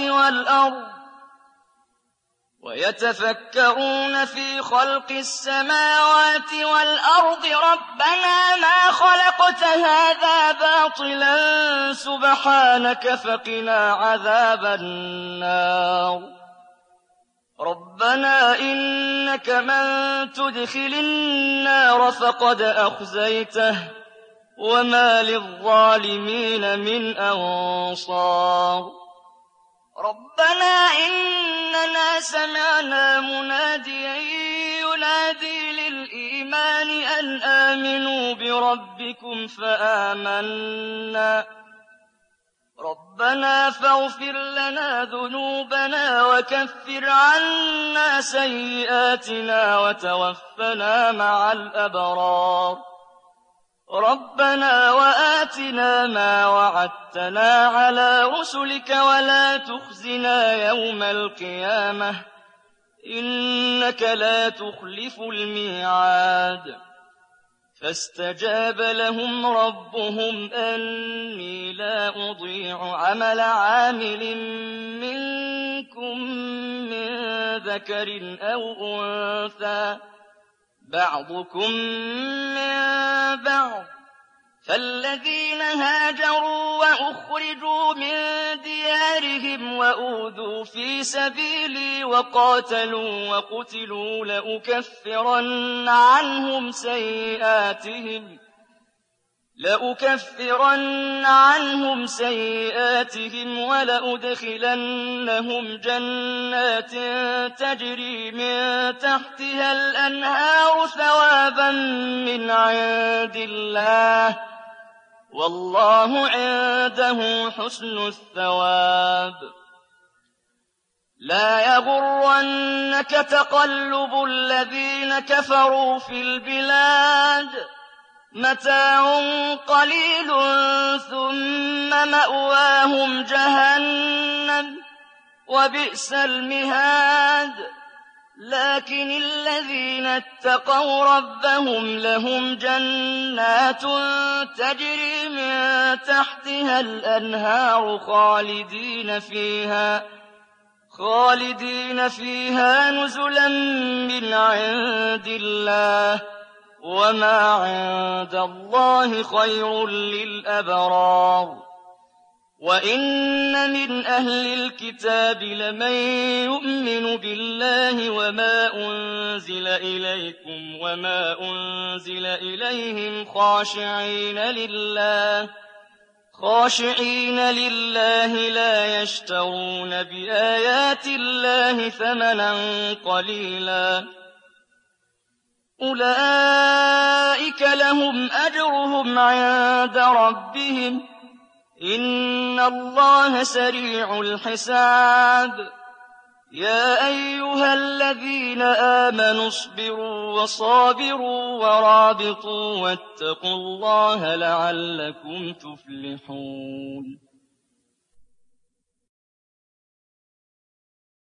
والأرض ربنا ما خلقت هذا باطلا سبحانك فقنا عذاب النار ربنا إنك من تدخل النار فقد أخزيته وما للظالمين من أنصار ربنا إننا سمعنا مناديا ينادي للإيمان أن آمنوا بربكم فآمنا ربنا فاغفر لنا ذنوبنا وكفر عنا سيئاتنا وتوفنا مع الأبرار ربنا وآتنا ما وعدتنا على رسلك ولا تخزنا يوم القيامة إنك لا تخلف الميعاد فاستجاب لهم ربهم أني لا أضيع عمل عامل منكم من ذكر أو أنثى بعضكم من بعض فالذين هاجروا وأخرجوا من ديارهم وأوذوا في سبيلي وقاتلوا وقتلوا لأكفرن عنهم سيئاتهم ولأدخلنهم جنات تجري من تحتها الأنهار ثوابا من عند الله والله عنده حسن الثواب لا يغرنك تقلب الذين كفروا في البلاد متاع قليل ثم مأواهم جهنم وبئس المهاد لكن الذين اتقوا ربهم لهم جنات تجري من تحتها الأنهار خالدين فيها نزلا من عند الله وما عند الله خير للأبرار وإن من أهل الكتاب لمن يؤمن بالله وما أنزل إليكم وما أنزل إليهم خاشعين لله لا يشترون بآيات الله ثمنا قليلا أولئك لهم أجرهم عند ربهم إن الله سريع الحساب يا أيها الذين آمنوا اصبروا وصابروا ورابطوا واتقوا الله لعلكم تفلحون